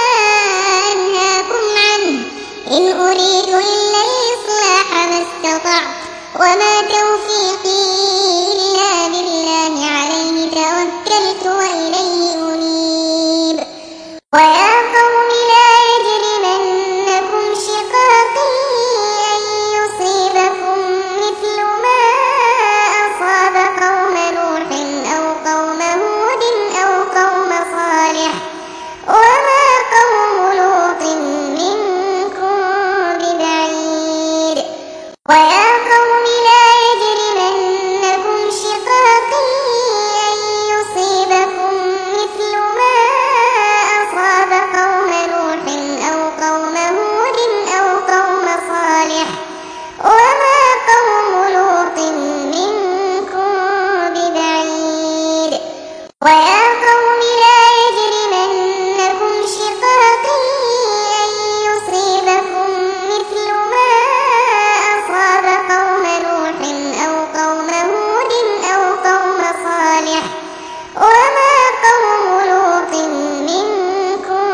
أنهاكم عنه إن أريد إلا الإصلاح ما استطعت وما توفيقي إلا بالله عليه توكلت وإليه أنيب. ويا قوم لا يجرمنكم شقاقي أن يصيبكم مثل ما أصاب قوم نوح أو قوم هود أو قوم صالح وما قوم لوط منكم ببعيد. ويا قوم لا يجرمنكم شقاقي أن يصيبكم مثل ما أصاب قوم نوح أو قوم هود أو قوم صالح وما قوم لوط منكم ببعيد. ويا قوم لا يجرمنكم شقاقي أن يصيبكم مثل ما أصاب قوم نوح أو قوم هود أو قوم صالح وما قوم لوط منكم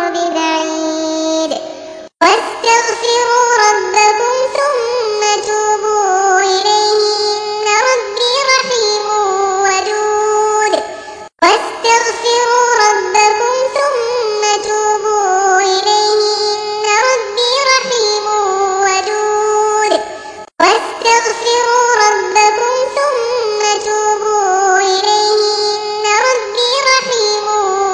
ببعيد. واستغفروا ربكم ثم توبوا إليه إن ربي رحيم ودود. واستغفروا ربكم ثم توبوا إليه إن ربي رحيم ودود. واستغفروا ربكم ثم توبوا إليه إن ربي رحيم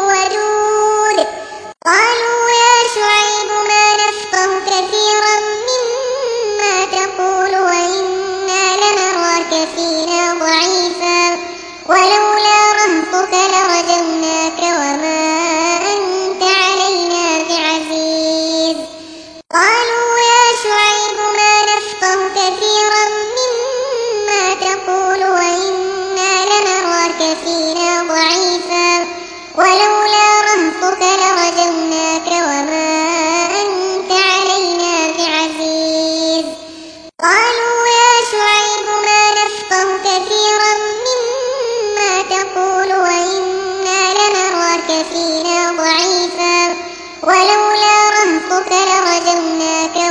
ودود. قالوا يا شعيب ما نفقه كثيرا مما تقول وإنا لنراك فينا ضعيفا ولولا رهطك لرجمناك وما أنت علينا بعزيز. قالوا يا شعيب ما نفقه كثيرا مما تقول وإنا لنراك فينا ضعيفا ولولا رهطك لرجمناك وما أنت علينا بعزيز. قالوا يا شعيب ما نفقه كثيرا مما تقول وإنا لنراك فينا ضعيفا ولولا رهطك لرجمناك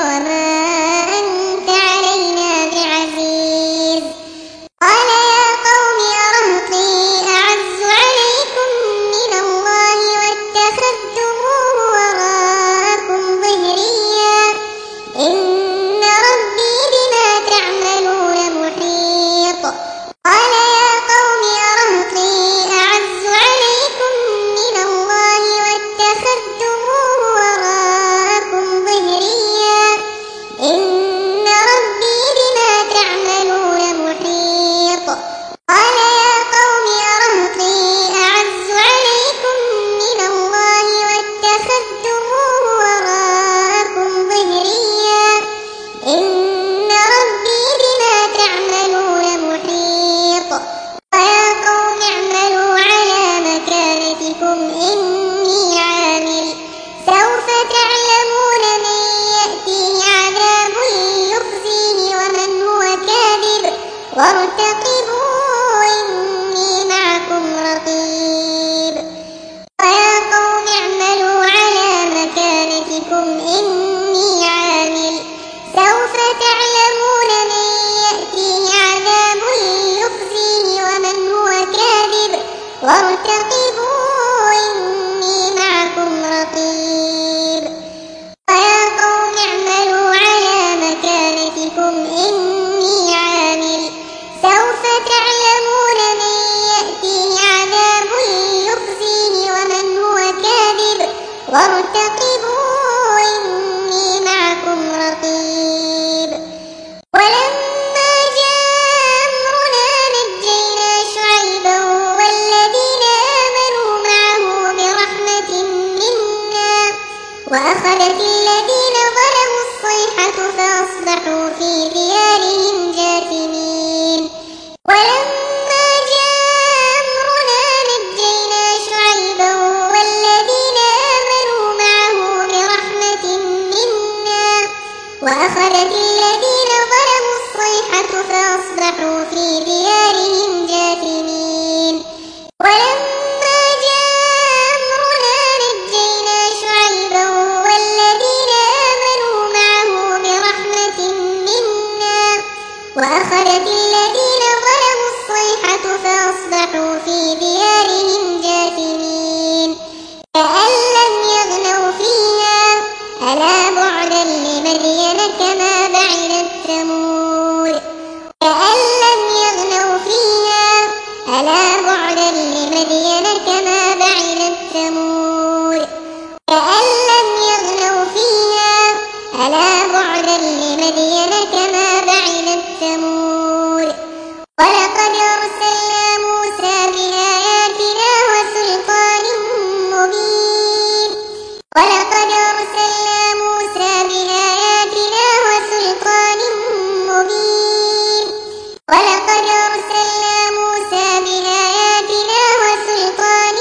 وأخذت الذين ظلموا الصيحة فأصبحوا في ديارهم جاثمين ولما جاء أمرنا نجينا شعيبا والذين آمنوا معه برحمة منا وأخذت الذين ظلموا الصيحة فأصبحوا في ديارهم جاثمين كأن لم يغنوا فيها ألا بعدا لمدين كما بعدت ثمود كأن لم يغنوا فيها ألا بعدا لمدين كما بعدت ثمود كأن لم يغنوا فيها ألا بعدا لمدين كما بعدت ثمود ولقد أرسلنا موسى بآياتنا وسلطان مبين ولقد أرسلنا موسى بآياتنا وسلطان مبين ولقد أرسلنا موسى بآياتنا وسلطان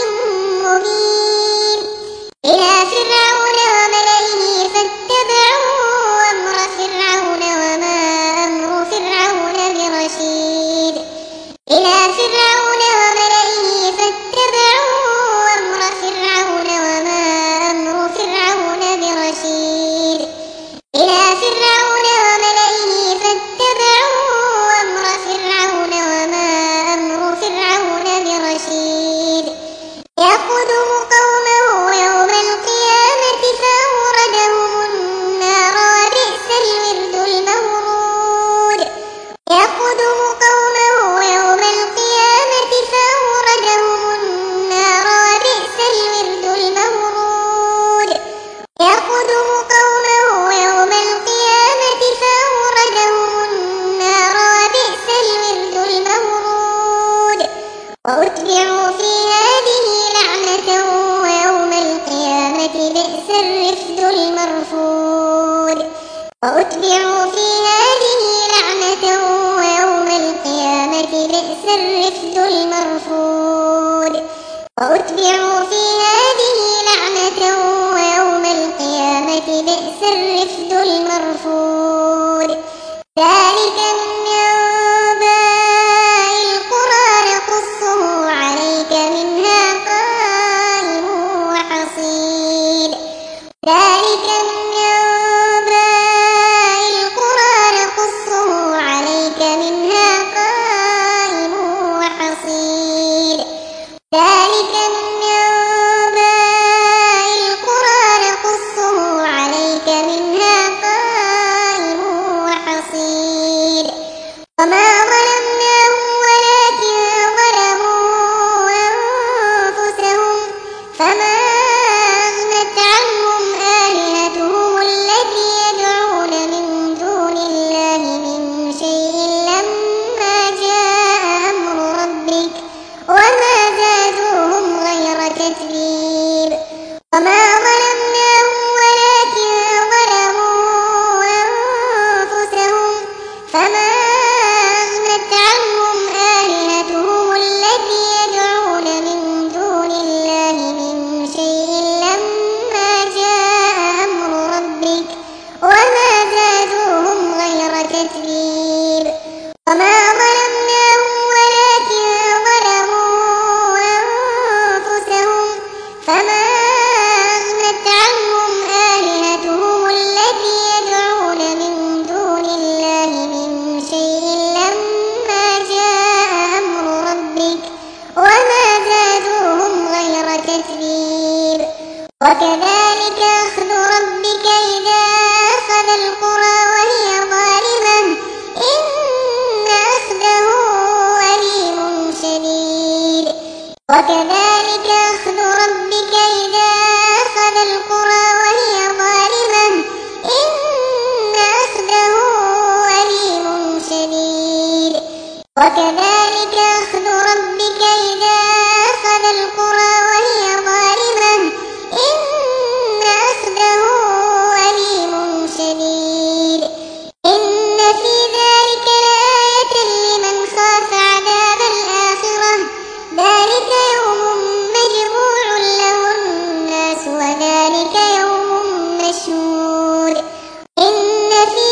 مبين إلى فرعون وملئه فاتبعوا أمر فرعون وما أمر فرعون برشيد إلى فرعون وملئه فاتبعوا أمر فرعون وما أمر فرعون برشيد إلى فرعون وملئه فاتبعوا أمر فرعون وما أمر فرعون برشيد يقدم قومه يوم القيامة فأوردهم النار وبئس الورد المورود يقدم قومه يوم القيامة فأوردهم النار وبئس الورد المورود يقدم قومه يوم القيامة فأوردهم النار وبئس الورد المورود وأتبعوا في هذه لعنة ويوم القيامة بئس الرفد المرفود وأتبعوا في هذه لعنة ويوم القيامة بئس الرفد المرفود وأتبعوا في هذه لعنة ويوم القيامة بئس الرفد المرفود ذلك من أنباء القرى نقصه عليك منها قائم وحصيد ذلك من أنباء القرى نقصه عليك منها قائم وحصيد ذلك من أنباء القرى نقصه عليك منها قائم وحصيد وما ظلمناهم ولكن ظلموا أنفسهم فما أغنت عنهم آلهتهم التي يدعون من دون الله من شيء لما جاء أمر ربك وما زادوهم غير تتبيب وما ظلمناهم ولكن ظلموا أنفسهم فما أغنت عنهم آلهتهم التي يدعون من دون الله من شيء لما جاء أمر ربك وما زادوهم غير تتبيب وما ظلمناهم ولكن ظلموا أنفسهم فما أغنت عنهم آلهتهم التي يدعون من دون الله من شيء لما جاء أمر ربك وما زادوهم غير تتبيب وكذلك أخذ ربك إذا أخذ القرى وهي ظالمة إن أخذه أليم شديد وكذلك أخذ ربك إذا أخذ القرى وهي ظالمة إن أخذه أليم شديد وكذلك أخذ ربك إذا أخذ القرى وهي ظالمة إن أخذه أليم شديد إن في ذلك لآية لمن خاف عذاب الآخرة ذلك يوم مجموع له الناس وذلك يوم مشهود إن في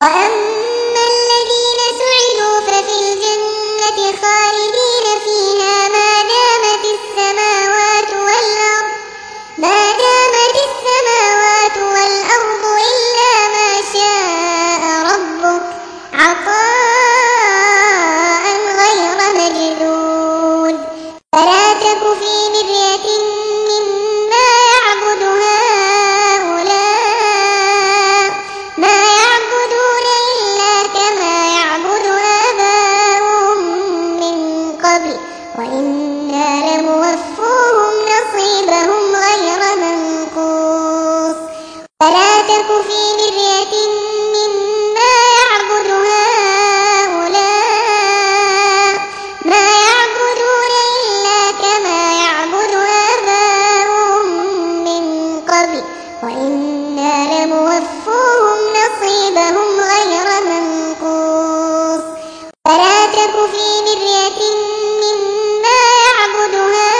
وأما الذين سعدوا ففي الجنة خالدين فيها ما دامت السماوات والأرض ما دامت السماوات والأرض إلا ما شاء ربك عطاء غير مجدود فلا تك في مرية مما يعبد هؤلاء ما يعبدون إلا كما يعبد آباؤهم من قبل وإنا لموفوهم نصيبهم غير منقوص فلا تك في مرية مما يعبد هؤلاء ما يعبدون إلا كما يعبد آباؤهم من قبل وإنا لموفوهم نصيبهم غير منقوص فلا تك في مرية مما يعبد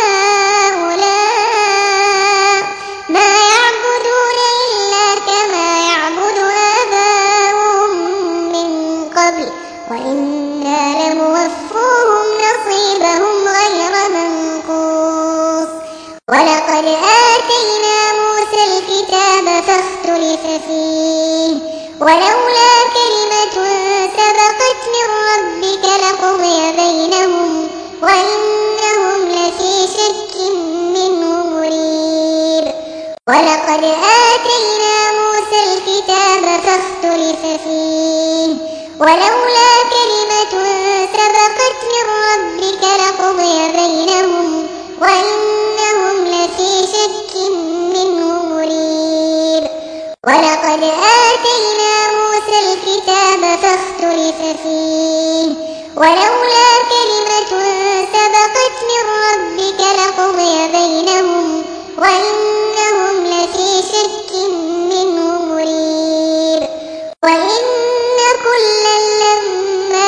هؤلاء ما يعبدون إلا كما يعبد آباؤهم من قبل وإنا لموفوهم نصيبهم غير منقوص ولقد آتينا موسى الكتاب فاختلف فيه ولولا كلمة سبقت من ربك لقضي بينهم وإنهم لفي شك منه مريب ولقد آتينا موسى الكتاب فاختلف فيه ولولا كلمة سبقت من ربك لقضي بينهم وإنهم لفي شك منه مريب ولقد آتينا موسى الكتاب فاختلف فيه ولولا كلمة سبقت من ربك لقضي بينهم وإنهم لفي شك منه مريب وإن كلا لما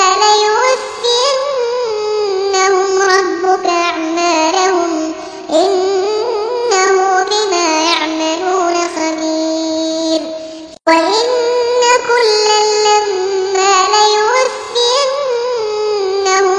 ليوفينهم ربك أعمالهم إنه بما يعملون خبير وإن كلا لما ليوفينهم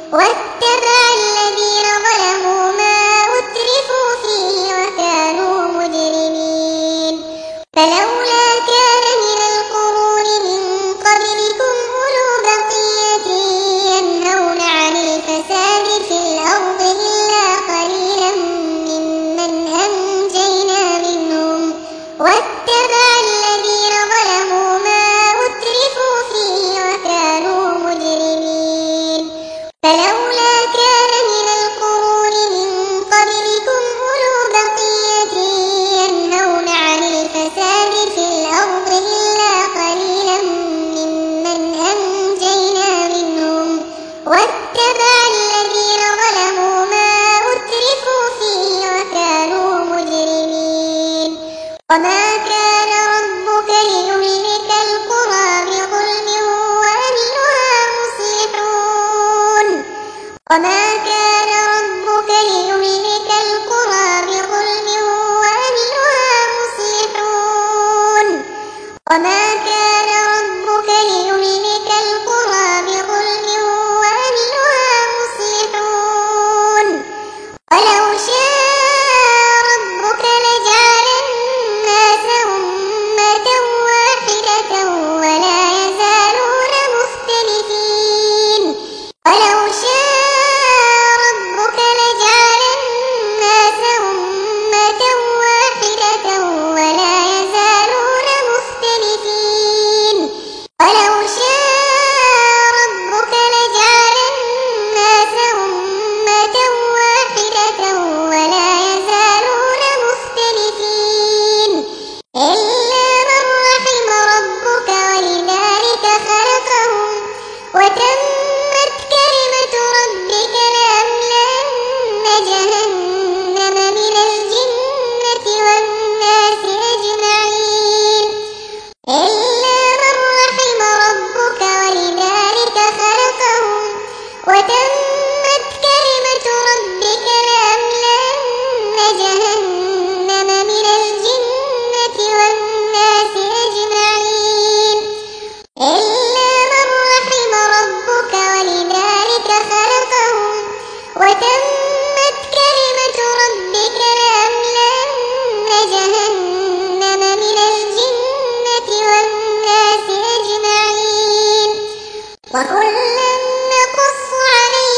واتبع الذين ظلموا ما أترفوا فيه وكانوا مجرمين فلولا كان من القرون من قبلكم أولو بقية ينهون عن الفساد في الأرض إلا قليلا ممن أنجينا منهم واتبع الذين ظلموا ما أترفوا فيه وكانوا مجرمين فلولا كان من القرون من قبلكم أولو بقية ينهون عن الفساد في الأرض إلا قليلا ممن أنجينا منهم واتبع الذين ظلموا ما أترفوا فيه وكانوا مجرمين وما كان ربك ليهلك القرى بظلم وأهلها مصلحون وما كان ربك ليهلك القرى بظلم وأهلها مصلحون وما كان ربك ليهلك القرى بظلم وأهلها مصلحون ولو شاء ربك لجعل الناس أمة واحدة ولا يزالون مختلفين ولو شاء ربك لجعل الناس أمة واحدة ولا يزالون مختلفين ولو شاء ربك لجعل الناس أمة واحدة ولا يزالون مختلفين إلا من رحم ربك ولذلك خلقهم وتمت كلمة ربك لأملأن جهنم من الجنة والناس أجمعين إلا من رحم ربك ولذلك خلقهم وتمت كلمة ربك لأملأن جهنم من الجنة والناس أجمعين إلا من رحم ربك ولذلك خلقهم وتمت كلمة ربك لأملأن جهنم من الجنة والناس أجمعين وكلا نقص عليك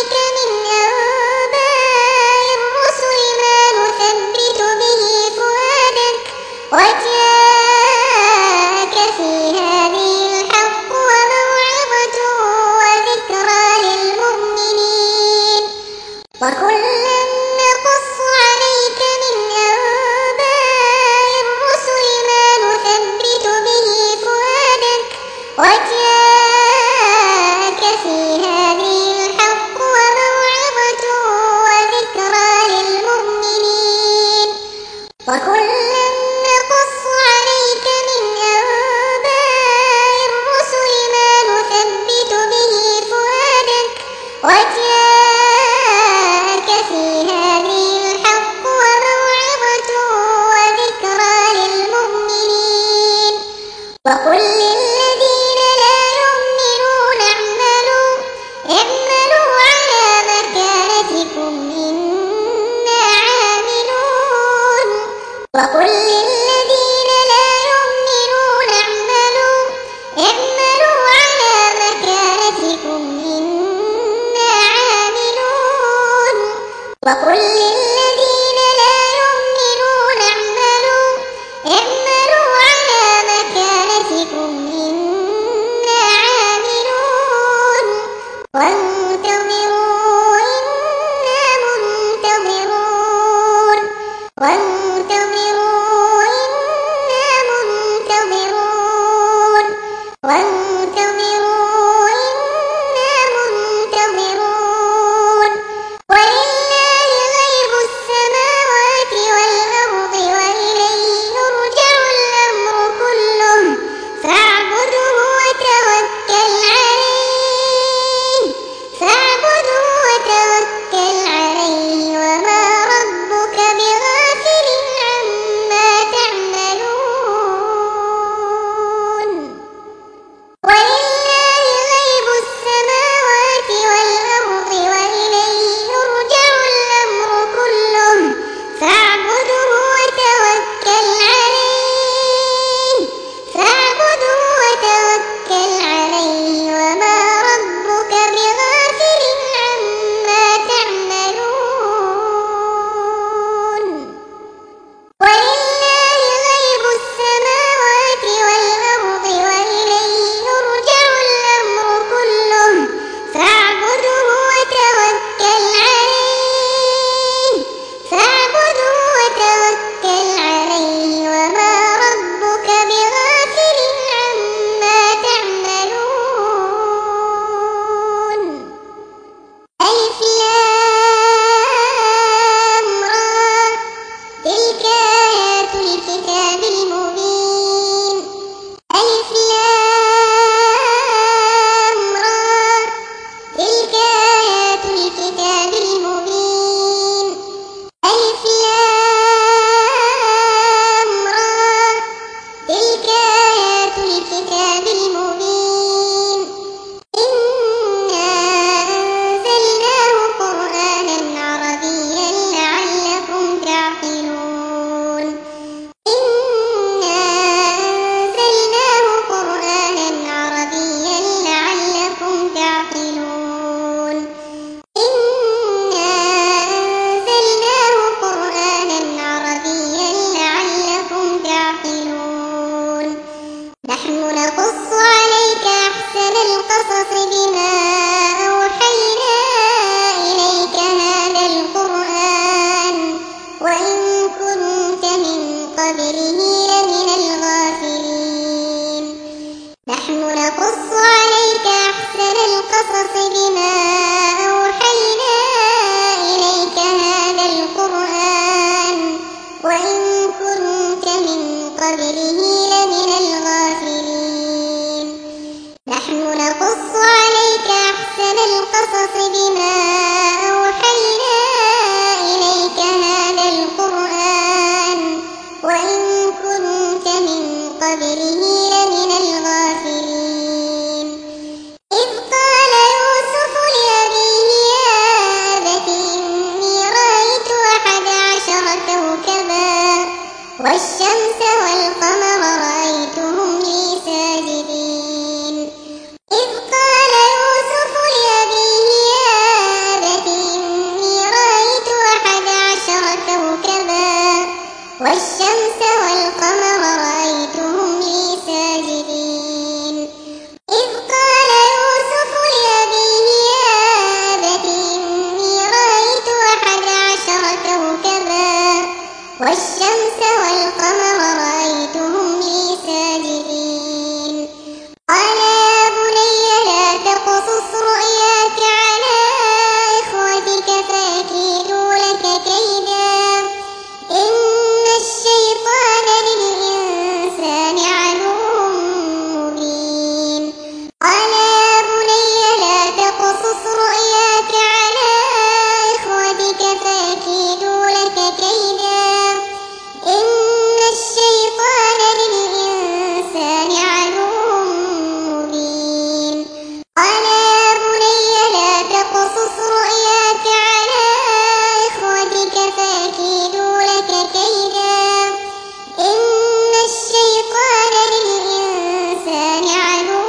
القصص بما أوحينا إليك هذا القرآن وإن كنت من قبله لمن الغافلين إذ قال يوسف لأبيه يا أبت إني رأيت أحد عشر كوكبا والشمس والقمر رأيتهم لي ساجدين إذ قال يوسف لأبيه يا أبت إني رأيت أحد عشر كوكبا والشمس والقمر رأيتهم لي ساجدين إذ قال يوسف لأبيه يا أبت إني رأيت أحد عشر كوكبا والشمس والقمر رأيتهم لي ساجدين قال يا بني لا تقصص رؤياك على إخوتك فيكيدوا لك كيدا إن الشيطان للإنسان عدو مبين قال يا بني لا تقصص رؤياك على إخوتك فيكيدوا لك كيدا إن الشيطان للإنسان عدو مبين قال يا بني لا تقصص رؤياك على إخوتك فيكيدوا لك كيدا إن الشيطان للإنسان عدو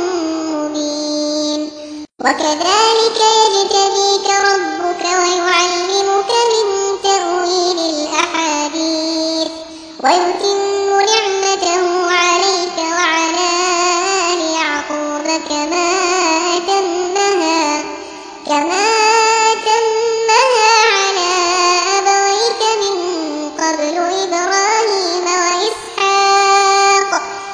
مبين وكذلك يجتبيك ربك ويعلمك من تأويل الأحاديث ويتم نعمته عليك وعلى آل يعقوب كما أتمها كما أتمها على أبويك من قبل إبراهيم وإسحاق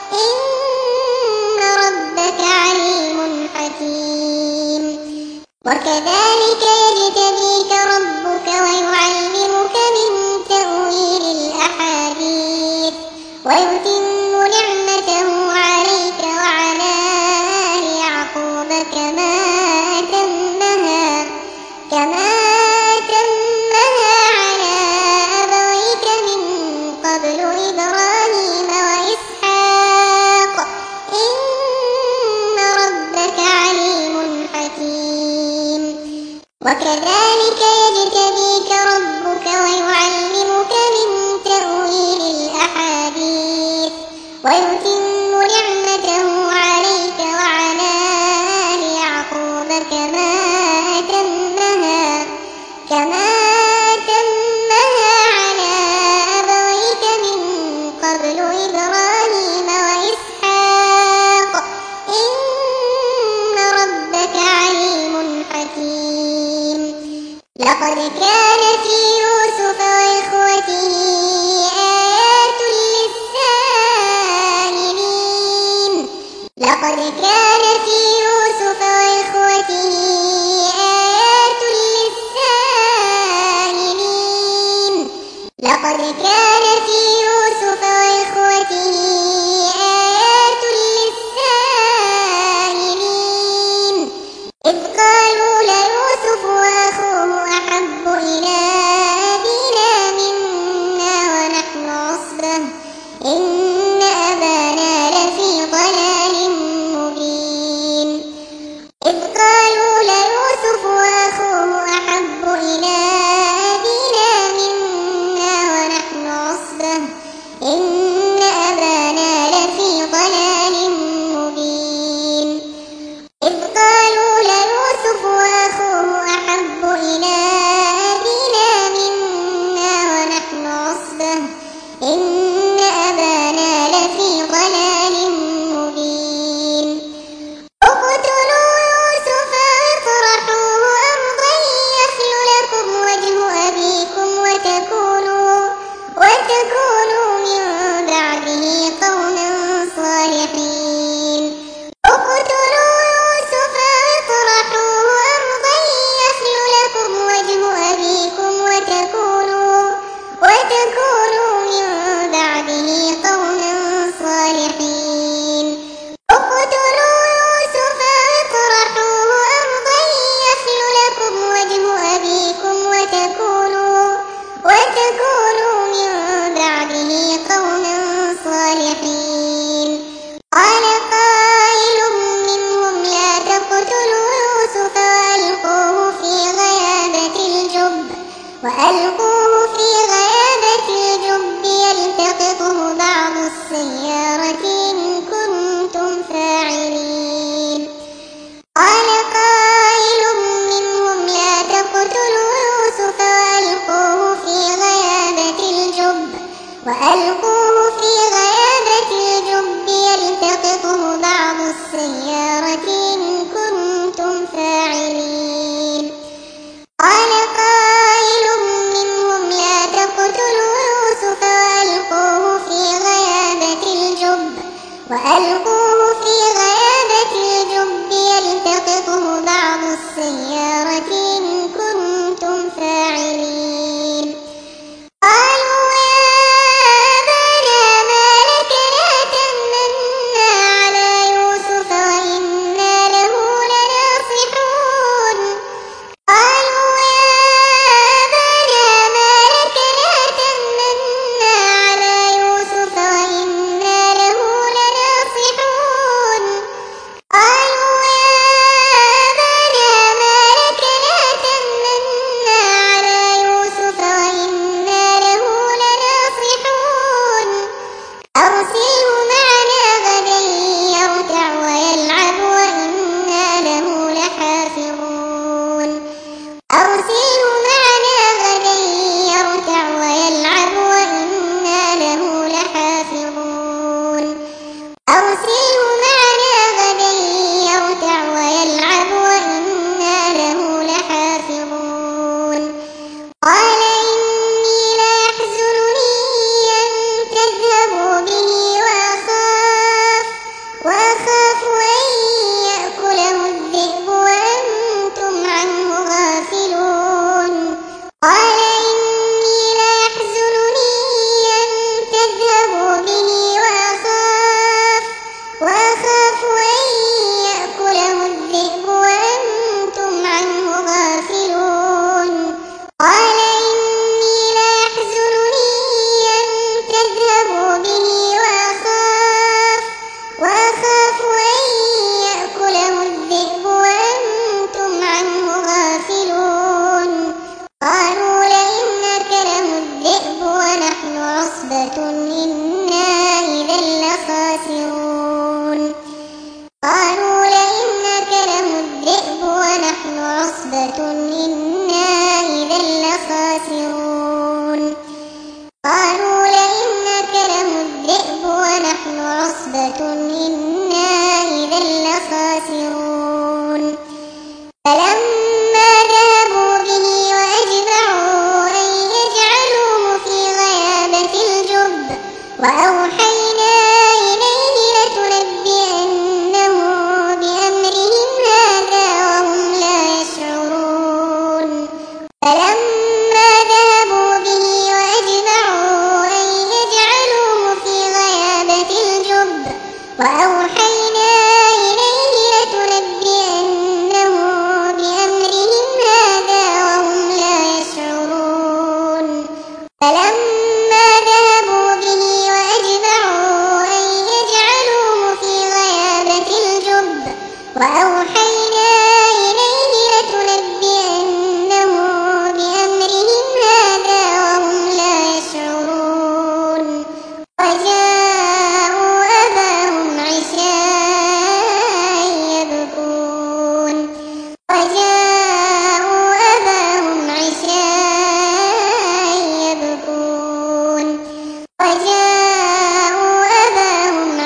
إن ربك عليم حكيم وكذلك يجتبيك ربك ويعلمك من تأويل الأحاديث ويتم نعمته عليك وعلى آل يعقوب كما أتمها كما أتمها على أبويك من قبل إبراهيم وإسحاق إن ربك عليم حكيم وكذلك يجتبيك ربك ويعلمك من تأويل الأحاديث ويتم نعمته عليك وعلى آل يعقوب كما أتمها كما أتمها على أبويك من قبل إبراهيم وإسحاق إن ربك عليم حكيم لقد كان في يوسف وإخوته آيات للسائلين لقد كان في يوسف وإخوته آيات للسائلين لقد كان في يوسف وإخوته آيات للسائلين إذ قالوا ليوسف وأخوه أحب إلى أبينا منا وألقوه في غيابة الجب يلتقطه بعض السيارة إن كنتم فاعلين قال قائل منهم لا تقتلوا يوسف وألقوه في غيابة الجب وألقوه في غيابة الجب يلتقطه بعض السيارة إن كنتم فاعلين قالوا يا أبانا ما لك لا تمنى على يوسف وإنا له لناصحون قالوا يا أبانا ما لك لا تمنى على يوسف وإنا له لناصحون قالوا يا أبانا ما لك لا تمنى على يوسف وإنا له لناصحون أرسله معنا غدا يرتع ويلعب وإنا له لحافظون أرسله معنا غدا يرتع ويلعب وإنا له لحافظون أرسله معنا غدا يرتع ويلعب وإنا له لحافظون قال إني ليحزنني أن تذهبوا به وأخاف وأخاف أن يأكله الذئب وأنتم عنه غافلون قال إني ليحزنني أن تذهبوا به وأخاف وأخاف أن يأكله الذئب وأنتم عنه غافلون قال إني ليحزنني أن تذهبوا به وأخاف وأخاف أن يأكله الذئب وأنتم عنه غافلون قالوا لئن أكله الذئب ونحن عصبة إنا إذا لخاسرون قالوا لئن أكله الذئب ونحن عصبة إنا إذا لخاسرون قالوا لئن أكله الذئب ونحن عصبة إنا إذا لخاسرون فلما ذهبوا به وأجمعوا أن يجعلوه في غيابة الجب وأوحينا إليه لتنبئنهم بأمرهم هذا وهم لا يشعرون فلما ذهبوا به وأجمعوا أن يجعلوه في غيابة الجب وأوحينا إليه لتنبئنهم بأمرهم هذا وهم لا يشعرون فلما ذهبوا به وأجمعوا أن يجعلوه في غيابة الجب وأوحينا إليه لتنبئنهم بأمرهم هذا وهم لا يشعرون وجاءوا أباهم عشاء يبكون وجاءوا أباهم عشاء يبكون وجاءوا أباهم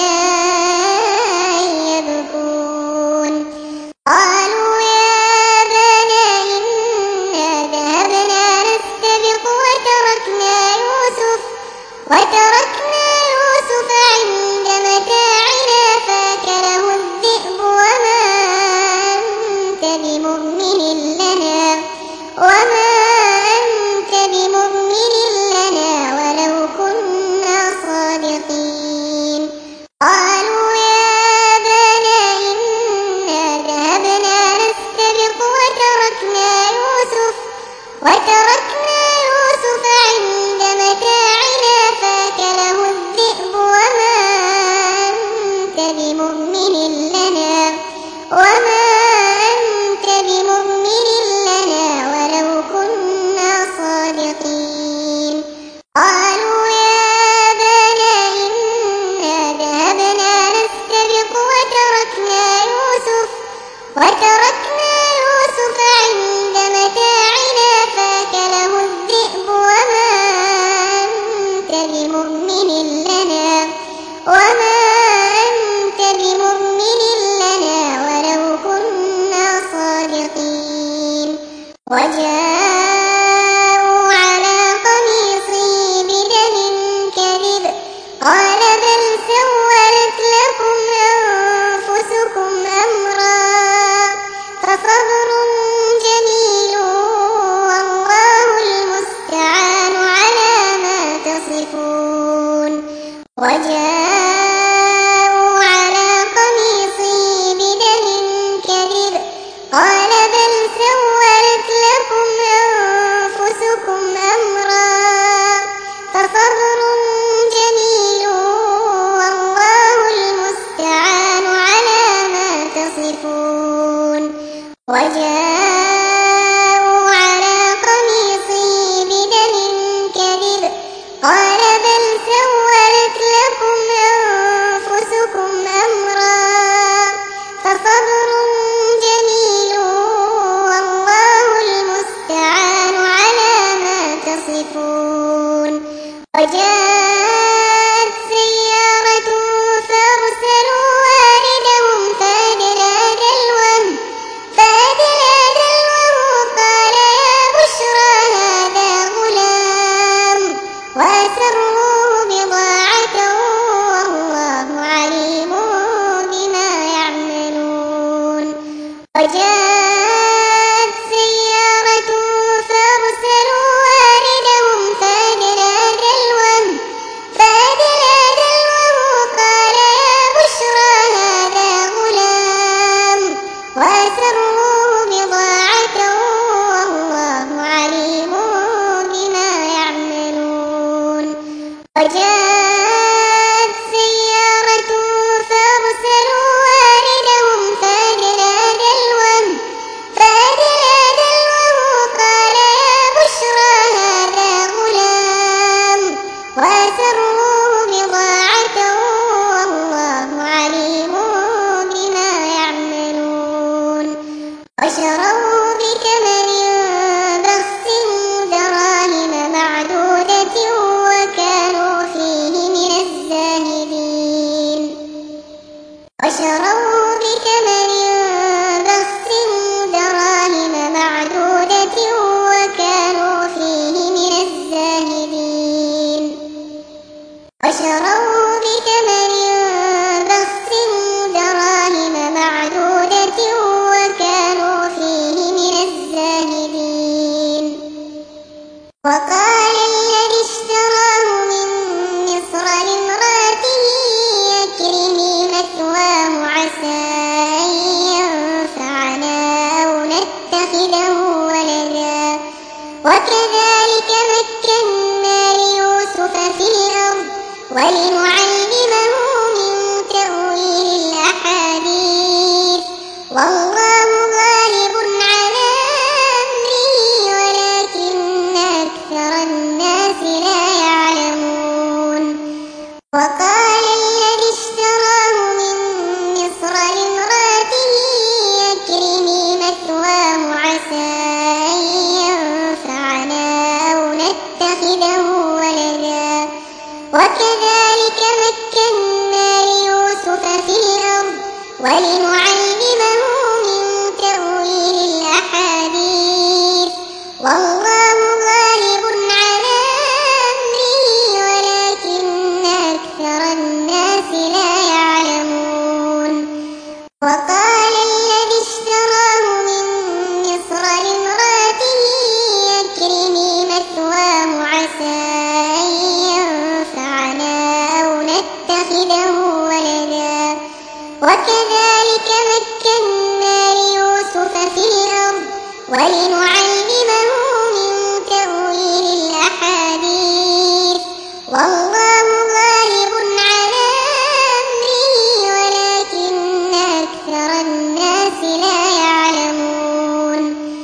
عشاء يبكون قالوا يا أبانا إنا ذهبنا نستبق وتركنا يوسف وتركنا يوسف عند متاعنا فأكله الذئب وما أنت بمؤمن لنا وما أنت بمؤمن لنا ولو كنا صادقين قالوا يا أبانا إنا ذهبنا نستبق وتركنا يوسف وتركنا يوسف عند متاعنا فأكله الذئب وما أنت بمؤمن لنا وما أنت بمؤمن لنا ولو كنا وجاءوا على قميصه بدم كذب قال بل سولت لكم أنفسكم أمرا فصبر جميل والله المستعان على ما تصفون. وجاءوا على قميصه بدم كذب قال بل سولت لكم أنفسكم أمرا فصبر جميل والله المستعان على ما تصفون. وجاءوا على قميصه بدم كذب قال بل سولت لكم أنفسكم أمرا فصبر جميل والله المستعان على ما تصفون. وجاءت سيارة فأرسلوا واردهم فأدلى دلوه فأدلى دلوه قال يا بشرى هذا غلام وأسروه بضاعة والله عليم بما يعملون. وجاءت سيارة فأرسلوا واردهم فأدلى دلوه فأدلى دلوه قال يا بشرى هذا غلام وأسروه بضاعة والله عليم بما يعملون. وجاءت سيارة فأرسلوا واردهم فأدلى دلوه فأدلى دلوه قال يا بشرى هذا غلام وأسروه بضاعة والله عليم بما يعملون. وشروه بثمن بخس دراهم معدودة وكانوا فيه من الزاهدين. وشروه بثمن بخس دراهم معدودة وكانوا فيه من الزاهدين. وشروه بثمن بخس دراهم معدودة وكانوا فيه من الزاهدين. وقال الذي اشتراه من مصر لامرأته أكرمي مثواه عسى أن ينفعنا أو نتخذه ولدا وكذلك مكنا ليوسف في الأرض ولنعلمه من تأويل الأحاديث والله غالب على أمره ولكن أكثر الناس لا يعلمون. وقال الذي اشتراه من مصر لامرأته أكرمي مثواه عسى أن ينفعنا أو نتخذه ولدا وكذلك مكنا ليوسف في الأرض ولنعلمه من تأويل الأحاديث والله غالب على أمره ولكن أكثر الناس لا يعلمون. وقال الذي اشتراه من مصر لامرأته أكرمي مثواه عسى أن ينفعنا أو نتخذه ولدا وكذلك مكنا ليوسف في الأرض ولنعلمه من تأويل الأحاديث والله غالب على أمره ولكن أكثر الناس لا يعلمون.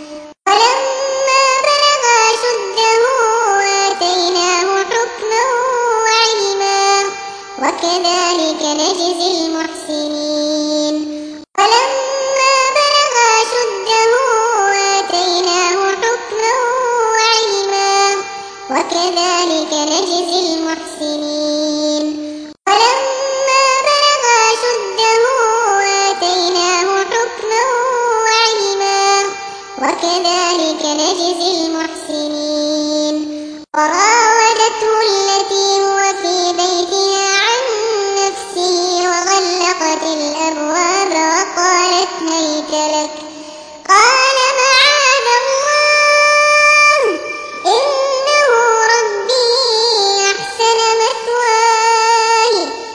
ولما بلغ أشده آتيناه حكما وعلما وكذلك نجزي المحسنين. ولما بلغ أشده آتيناه حكما وعلما وكذلك نجزي المحسنين. ولما بلغ أشده آتيناه حكما وعلما وكذلك نجزي المحسنين. وراودته التي هو في بيتها عن نفسه وغلقت الأبواب وقالت هيت لك. قال معاذ الله إنه ربي أحسن مثواي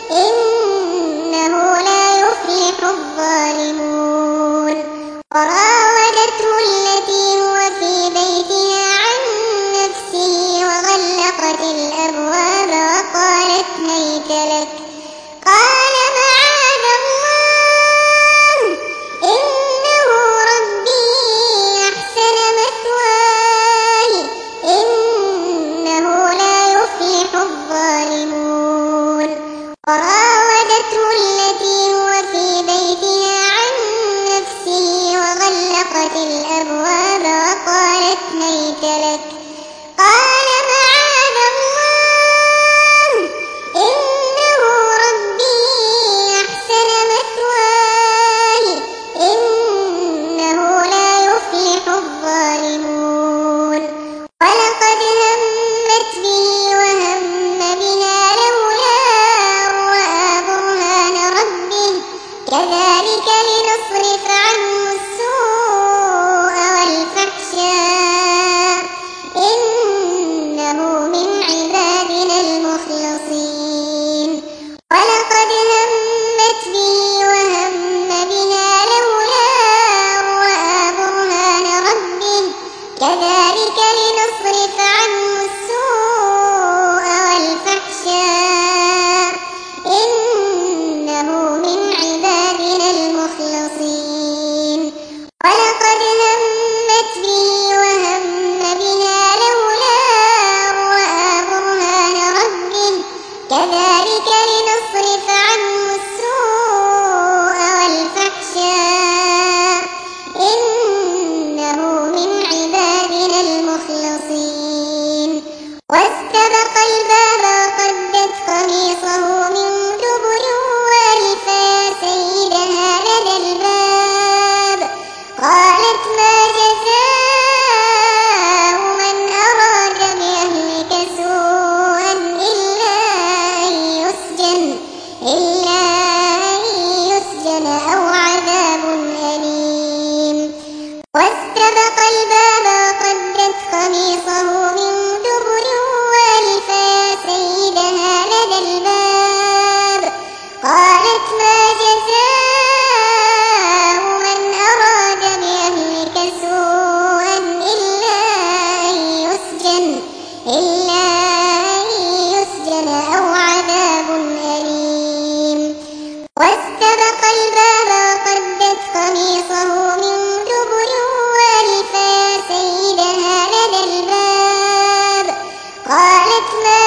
إنه لا يفلح الظالمون. وراودته التي هو في بيتها عن نفسه وغلقت الأبواب وقالت هيت لك. قال معاذ الله إنه ربي أحسن مثواي إنه لا يفلح الظالمون. وراودته التي هو في بيتها عن نفسه وغلقت الأبواب وقالت هيت لك. قال معاذ الله إنه ربي أحسن مثواي إنه لا يفلح الظالمون. ولقد همت به وهم بها لولا أن رأى برهان ربه كذلك لنصرف عنه السوء والفحشاء إنه من عبادنا المخلصين. ولقد همت به وهم بها لولا أن رأى برهان ربه كذلك لنصرف عنه السوء والفحشاء إنه من عبادنا المخلصين. ولقد همت به وهم بها لولا أن رأى برهان ربه كذلك لنصرف عنه السوء والفحشاء إنه من عبادنا المخلصين. واستبق الباب وقدت قميصه من دبر وألف يا سيدها لدى الباب. قالت ما جزاء من أراد بأهلك سوءا إلا أن يسجن إلا أن يسجن أو عذاب أليم. واستبق الباب وقدت قميصه من دبر وألف يا سيدها لدى الباب. قالت ما جزاء من أراد بأهلك سوءا إلا أن يسجن إلا أن يسجن أو عذاب أليم. واستبق الباب وقدت قميصه من دبر وألف يا سيدها لدى الباب. قالت ما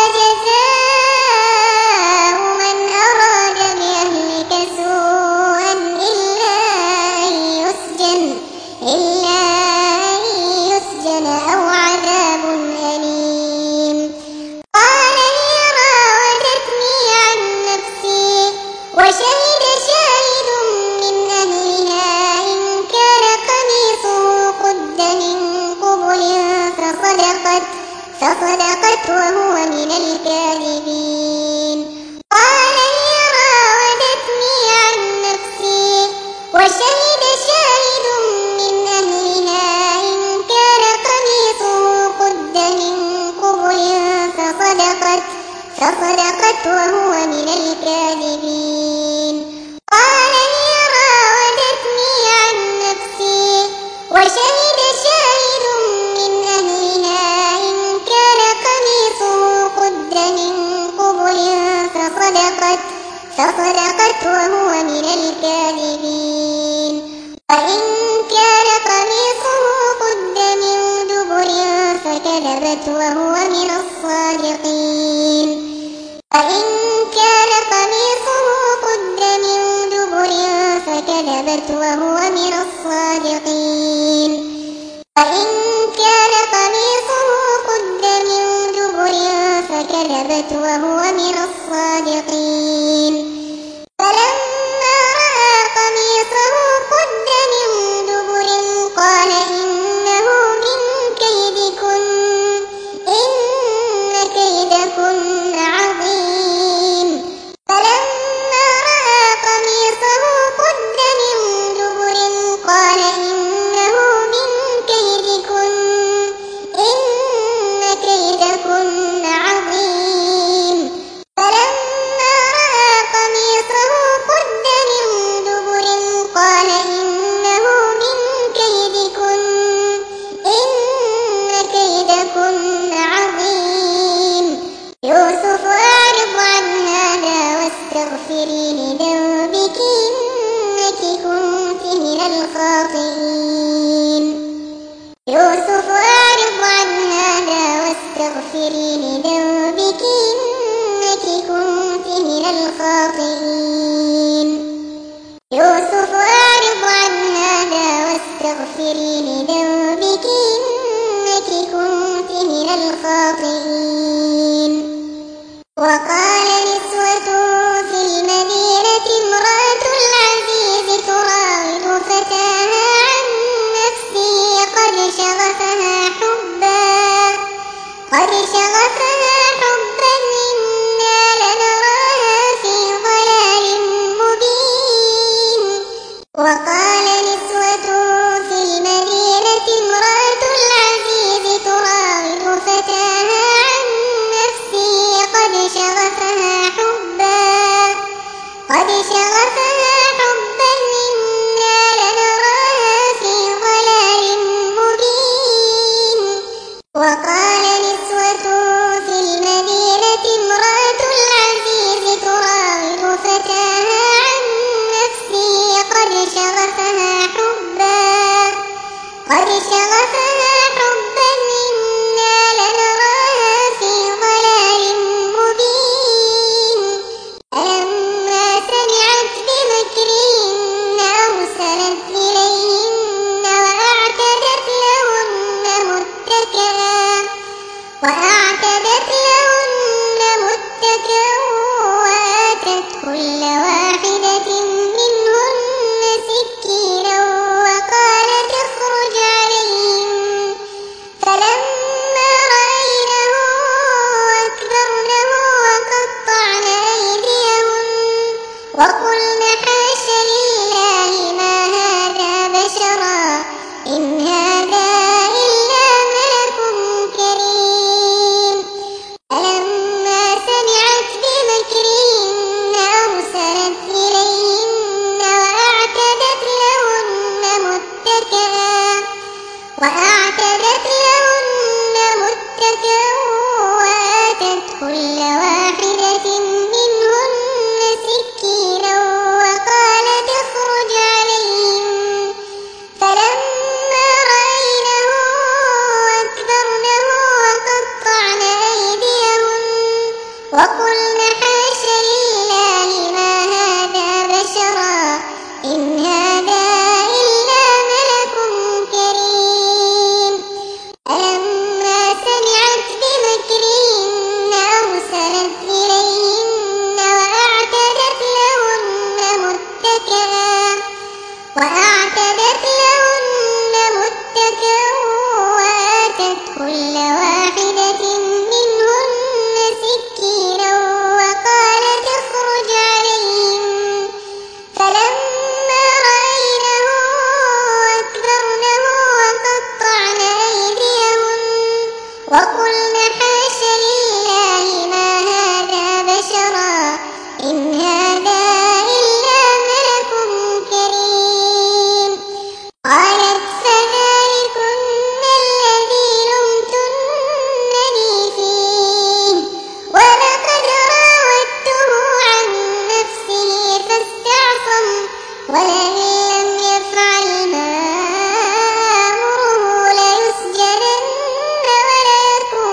جزاء من أراد بأهلك سوءا إلا أن يسجن إلا أن يسجن أو عذاب أليم. قال هي راودتني عن نفسي وشهد شاهد من أهلها إن كان قميصه قد من قبل فصدقت فصدقت وهو من الكاذبين. قال هي راودتني عن نفسي وشهد شاهد من أهلها إن كان قميصه قد من قبل فصدقت فصدقت وهو من الكاذبين. قال هي راودتني عن نفسي وشهد شاهد من أهلها إن كان قميصه قد من قبل فصدقت فصدقت وهو من الكاذبين. وإن كان قميصه قد من دبر فكذبت وهو من الصادقين. وإن كان قميصه قد من دبر فكذبت وهو من الصادقين. وإن كان قميصه قد من دبر فكذبت وهو من الصادقين. فلما رأى قميصه قد من دبر قال إن عندكن عظيم. يوسف أعرض عن هذا واستغفري لذنبك إنك كنت من الخاطئين. يوسف أعرض عن هذا واستغفري لذنبك إنك كنت من الخاطئين. يوسف أعرض عن هذا واستغفري لذنبك إنك كنت من الخاطئين. وقال نسوة في المدينة امرأة العزيز تراود فتاها عن نفسه قد شغفها حبا قد شغفها حبا إنا لنراها في ضلال مبين. وقال نسوة في المدينة امرأة العزيز تراود فتاها عن نفسه قد شغفها حبا قد شغفها حبا إنا لنراها في ضلال مبين. وقال نسوة في المدينة امرأة العزيز تراود فتاها عن نفسه قد شغفها حبا قد شغفها حبا إنا لنراها في ضلال مبين. فلما سمعت بمكرهن أرسلت إليهن وأعتدت لهن متكئا وأعتدت لهن متكئا وآتت كل واحدة منهن سكينا وقالت اخرج عليهم. فلما رأينه أكبرنه وقطعن أيديهن وقلن حاش لله ما هذا بشرا إن هذا إلا ملك كريم. فلما سمعت بمكرهن أرسلت إليهن وأعتدت لهن متكئا وأعتدت لهن متكئا وآتت كل واحدة منهن سكينا وقالت اخرج عليهم. فلما رأينه أكبرنه وقطعن أيديهن وقلن حاش لله ما هذا بشرا إن هذا إلا ملك كريم. فلما سمعت بمكرهن أرسلت إليهن وأعتدت لهن متكئا وأعتدت لهن متكئا وآتت كل واحدة منهن سكينا وقالت اخرج عليهم. فلما رأينه أكبرنه وقطعن أيديهن وقلن حاش لله ما هذا بشرا إن هذا إلا ملك كريم. قالت فذلكن الذي لمتنني فيه ولقد راودته عن نفسه فاستعصم ولئن لم يفعل ما آمره ليسجنن وليكن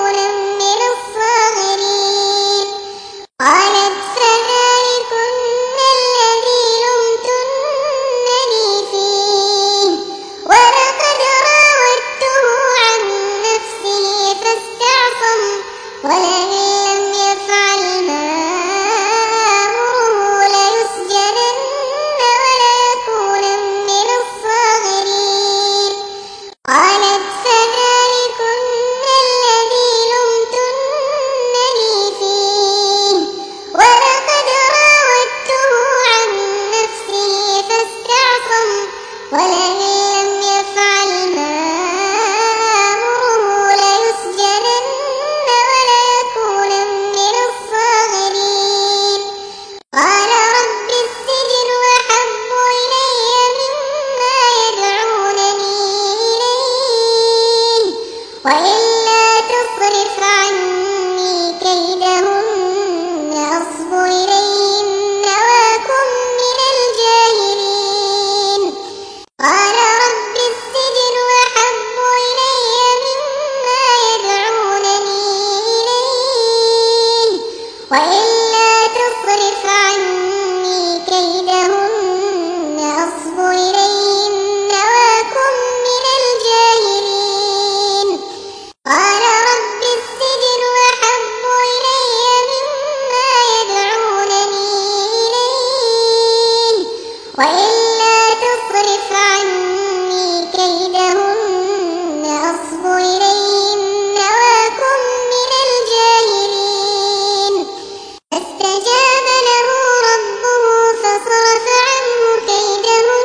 وإلا تصرف عني كيدهن أصب إليهن وأكن من الجاهلين. قال رب السجن أحب إلي مما يدعونني إليه وإلا تصرف عني كيدهن أصب إليهن وأكن من الجاهلين. فاستجاب له ربه فصرف عنه كيدهن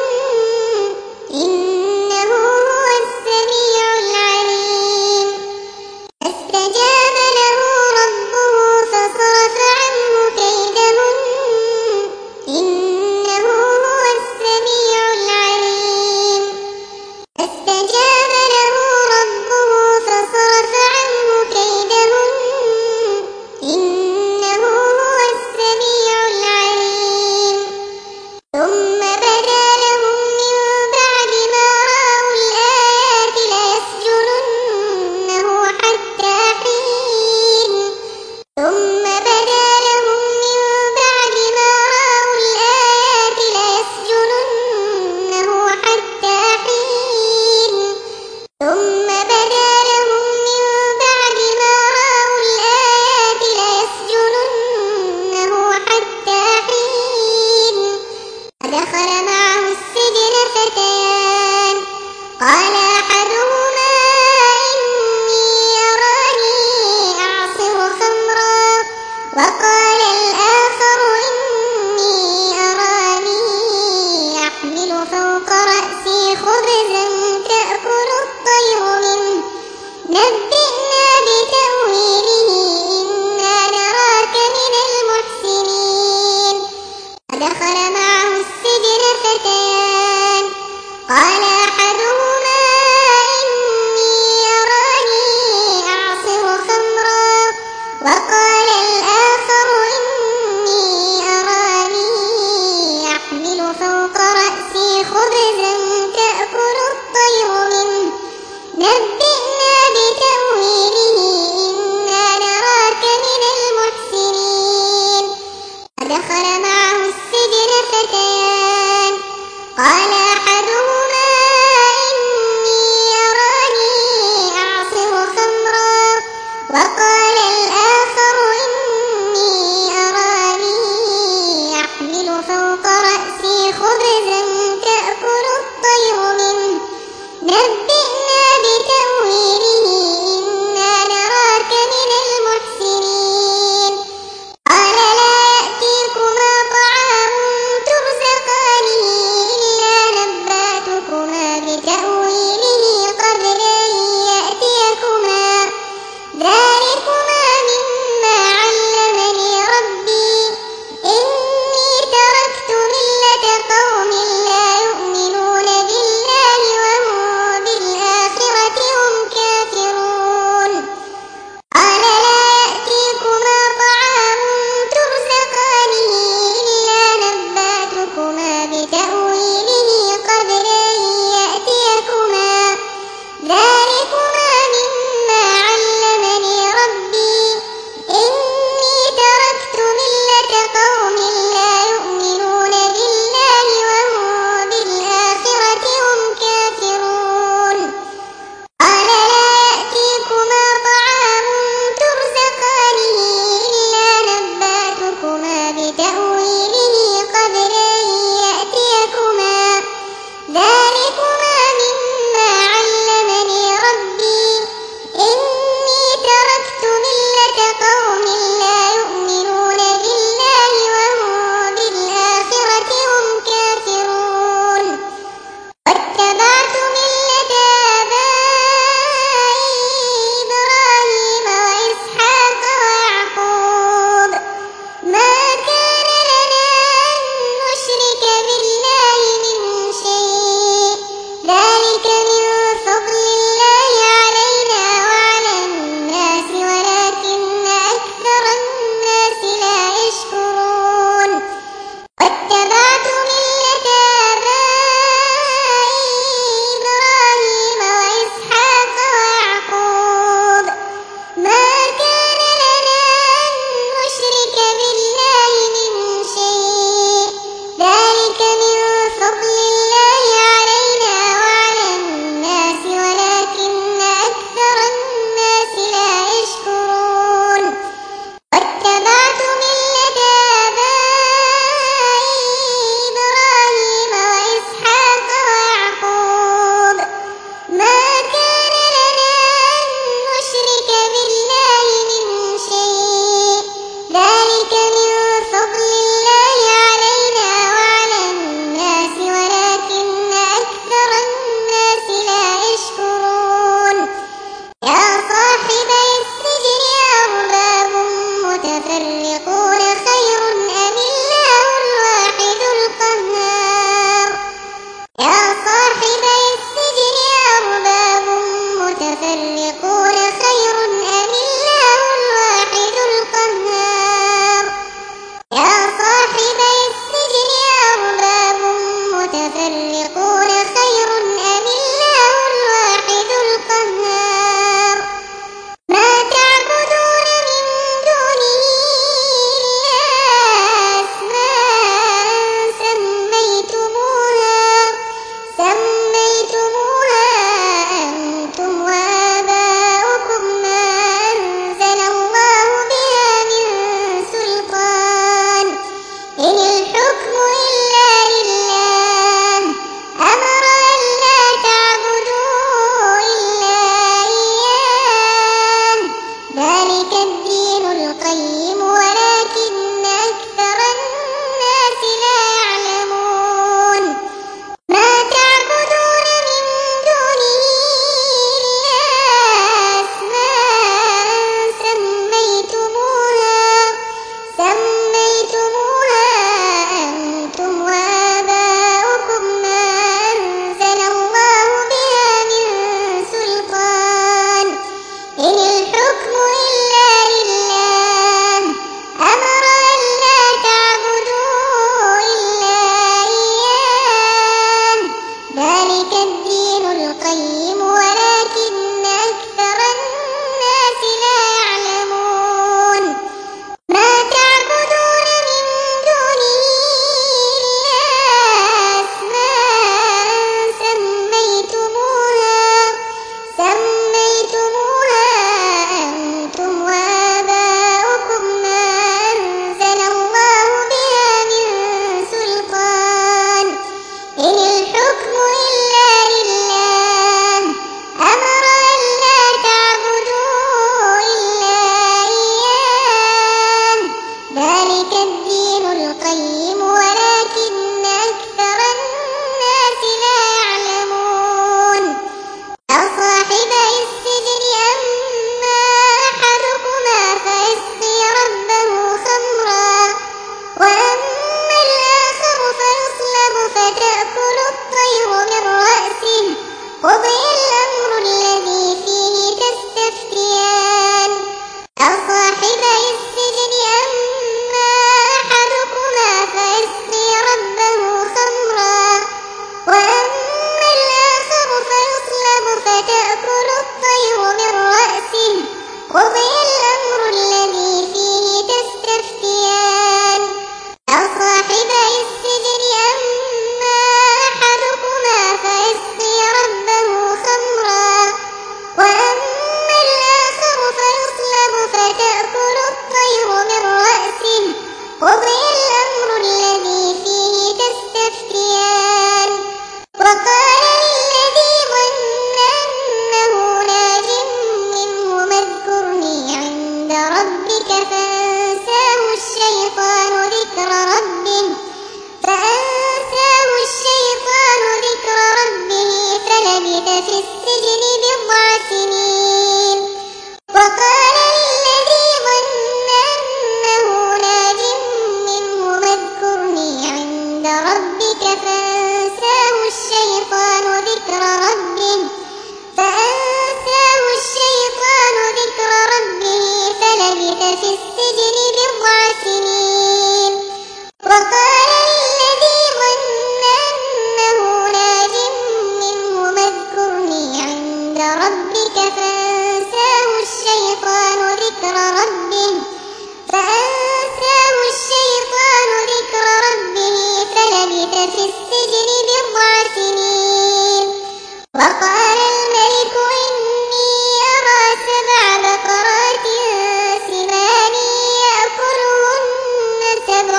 إنه هو السميع العليم. فاستجاب له ربه فصرف عنه كيدهن إنه هو السميع العليم. فاستجاب له ربه فصرف عنه كيدهن إنه هو السميع العليم. ثم بدا لهم من بعد ما رأوا الآيات ليسجننه حتى حين ثم بدا لهم من بعد ما رأوا الآيات ليسجننه حتى حين ثم بدا لهم من بعد ما رأوا الآيات ليسجننه حتى حين فدخل معه السجن فتيان قال أحدهما إني أراني أعصر خمرا وقال الآخر إني أراني أحمل فوق رأسي خبزا تأكل الطير منه نبئنا بتأويله إنا نراك من المحسنين. فدخل معه السجن فتيان قال أحدهما إني أراني أعصر خمرا وقال الآخر إني أراني أحمل فوق رأسي خبزا تأكل الطير منه نبئنا بتأويله إنا نراك من المحسنين. فدخل معه السجن فتيان قال أحدهما إني أراني أعصر خمرا وقال الآخر إني أراني أحمل فوق رأسي خبزا تأكل الطير منه نبئنا بتأويله إنا نراك من المحسنين. قال لا يأتيكما طعام ترزقانه إلا المتفرقون خير أم الله الواحد القهار يا صاحبي السجن أأرباب متفرقون خير أم الله الواحد القهار ما تعبدون من دونه إلا أسماء سميتموها سميتموها أنتم وآباؤكم ما أنزل الله بها من سلطان إن الحكم إلا لله أمر ألا تعبدوا إلا إياه ذلك الدين القيم ولكن أكثر الناس لا يعلمون ما تعبدون من دونه إلا أسماء سميتموها سميتموها أنتم وآباؤكم ما أنزل الله بها من سلطان إن الحكم إلا لله أمر ألا تعبدوا إلا إياه ذلك الدين القيم ولكن أكثر الناس لا يعلمون ما تعبدون من دونه إلا أسماء سميتموها سميتموها أنتم وآباؤكم ما أنزل الله بها من سلطان إن الحكم إلا لله أمر ألا تعبدوا إلا إياه ذلك الدين القيم ولكن أكثر الناس لا يعلمون يا صاحبي السجن أما أحدكما فيسقي ربه خمرا وأما الآخر فيصلب فتأكل الطير من رأسه قضي الأمر الذي فيه تستفتيان يا صاحبي السجن أما أحدكما فيسقي ربه خمرا وأما الآخر فيصلب فتأكل الطير من رأسه قضي الأمر الذي فيه تستفتيان يا صاحبي السجن أما أحدكما فيسقي ربه خمرا وأما الآخر فيصلب فتأكل الطير من رأسه قضي الأمر الذي فيه تستفتيان وقال للذي ظن أنه ناج منه اذكرني عند ربك فأنساه الشيطان ذكر ربه فأنساه الشيطان ذكر ربه فلبث في السجن بضع سنين وقال للذي ظن أنه ناج منه اذكرني عند ربك فأنساه الشيطان ذكر ربه فأنساه الشيطان ذكر ربه فلبث في السجن بضع سنين وقال للذي ظن أنه ناج منه اذكرني عند ربك فأنساه الشيطان ذكر ربه فأنساه الشيطان ذكر ربه فلبث في السجن بضع سنين وقال الملك إني أرى سبع بقرات سمان يأكلهن سبع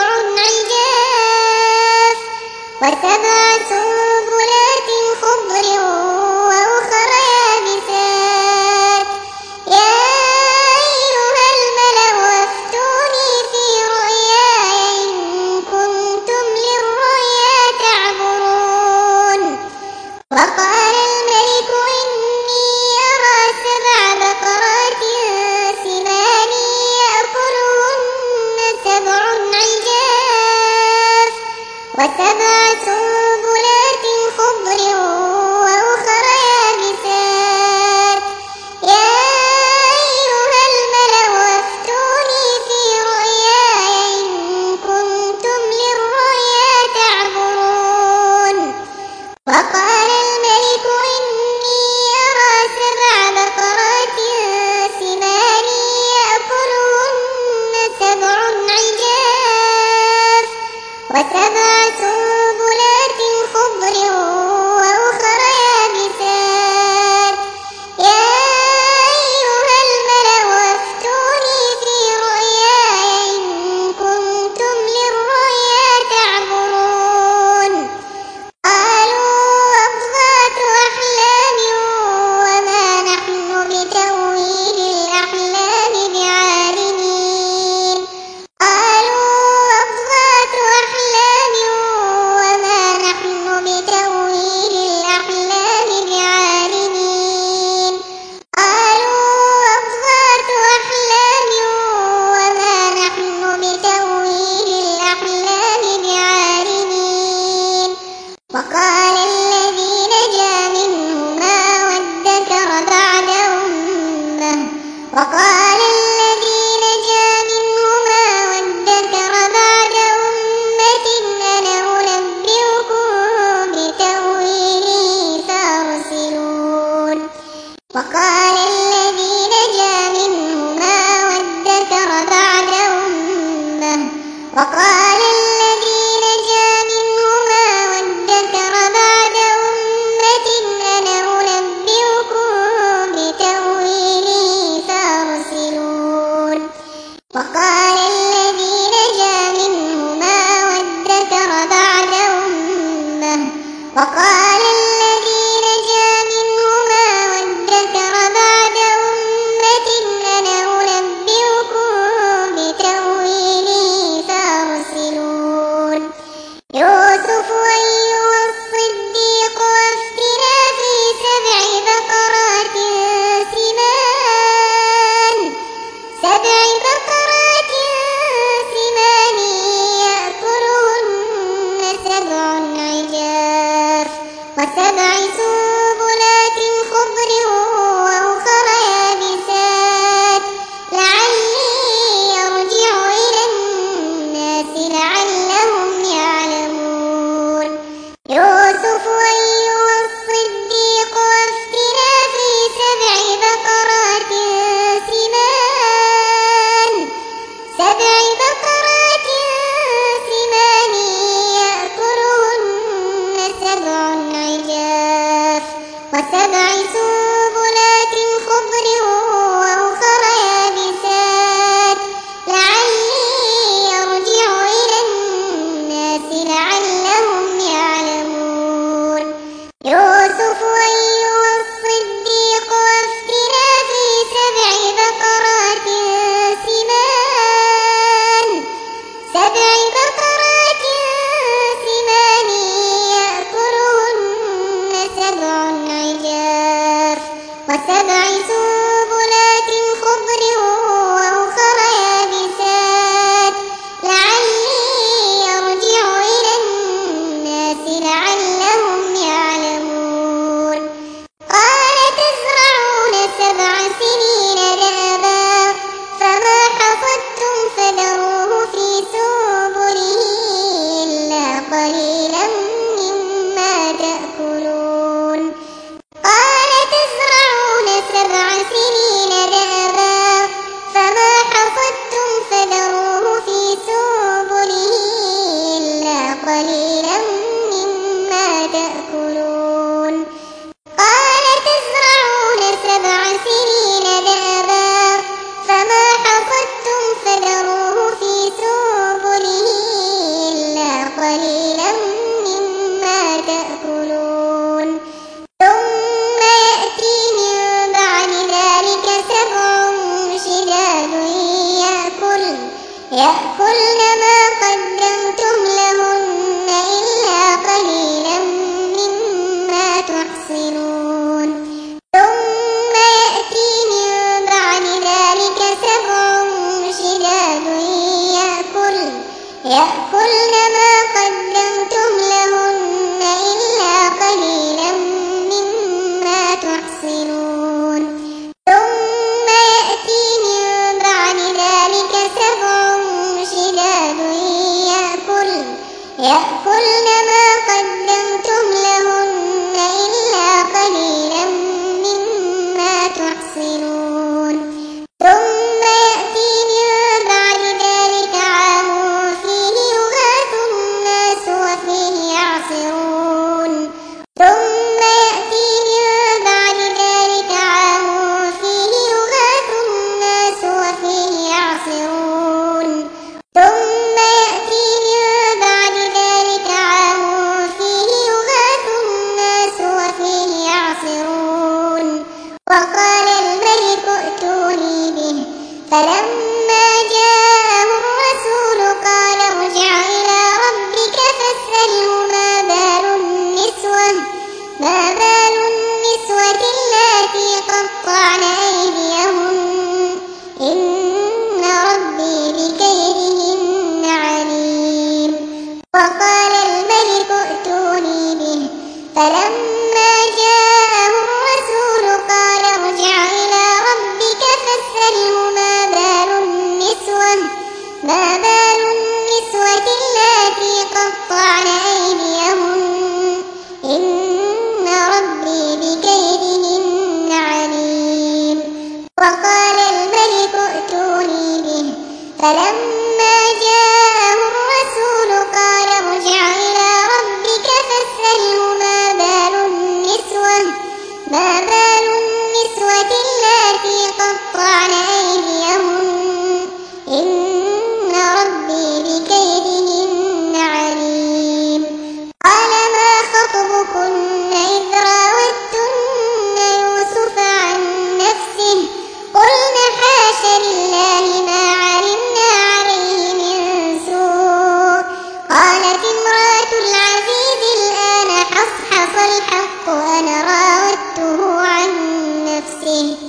عجاف وسبع سنبلات خضر وأخر يابسات يا أيها وقال الذي نجا منهما وادكر بعد أمة أنا أنبئكم بتأويله فأرسلون وقال الذي نجا منهما وادكر بعد أمة وقال الذي نجا منهما وادكر بعد أمة أنا أنبئكم بتأويله فأرسلون يوسف أيها الصديق أفتنا في سبع بقرات سمان سبع بقرات سمان يأكلهن سبع عجاف وسبع سنبلات خضر وأخر يابسات لعلي أرجع إلى الناس لعلهم يعلمون يوسف أيها الصديق أفتنا في سبع بقرات سمان سبع بقرات سمان يأكلهن سبع عجاف وسبع سنبلات خضر وأخر يابسات لعلي أرجع إلى الناس لعلهم يعلمون يوسف أيها الصديق أفتنا في سبع بقرات سمان سبع بقرات سمان يأكلهن سبع عجاف وسبع سنبلات خضر وأخر يابسات لعلي أرجع إلى الناس لعلهم يعلمون قال تزرعون سبع سنين دابا فما حصدتم فذروه في سنبله إلا قليلا مما تأكلون قال تزرعون سبع سنين دابا فما حصدتم فذروه في سنبله إلا قليلا مما تأكلون قال تزرعون سبع سنين دابا فما حصدتم فذروه في سنبله إلا قليلا مما تأكلون ثم يأتي من بعد ذلك سبع شداد يأكلن يأكلن ما قدمتم لهن إلا قليلا مما تحصنون ثم يأتي من بعد ذلك سبع شداد يأكلن يأكلن ما قدمتم لهن إلا قليلا مما تحصنون ثم يأتي من بعد ذلك سبع شداد يأكلن يأكلن ما قدمتم لهن إلا قليلا مما تحصنون ثم يأتي من بعد ذلك عام فيه يغاث الناس وفيه يعصرون ثم يأتي من بعد ذلك عام فيه يغاث الناس وفيه يعصرون ثم يأتي من بعد ذلك عام فيه يغاث الناس وفيه يعصرون وقال الملك ائتوني به فلما جاءه الرسول قال ارجع إلى ربك فاسأله ما بال النسوة ما بال النسوة اللاتي قطعن أيديهن إن ربي بكيدهن عليم وقال الملك ائتوني به فلما جاءه الرسول قال ارجع إلى ربك فاسأله ما بال النسوة ما بال النسوة اللاتي قطعن أيديهن إن ربي بكيدهن عليم وقال الملك ائتوني به فلما جاءه الحق أنا راودته عن نفسه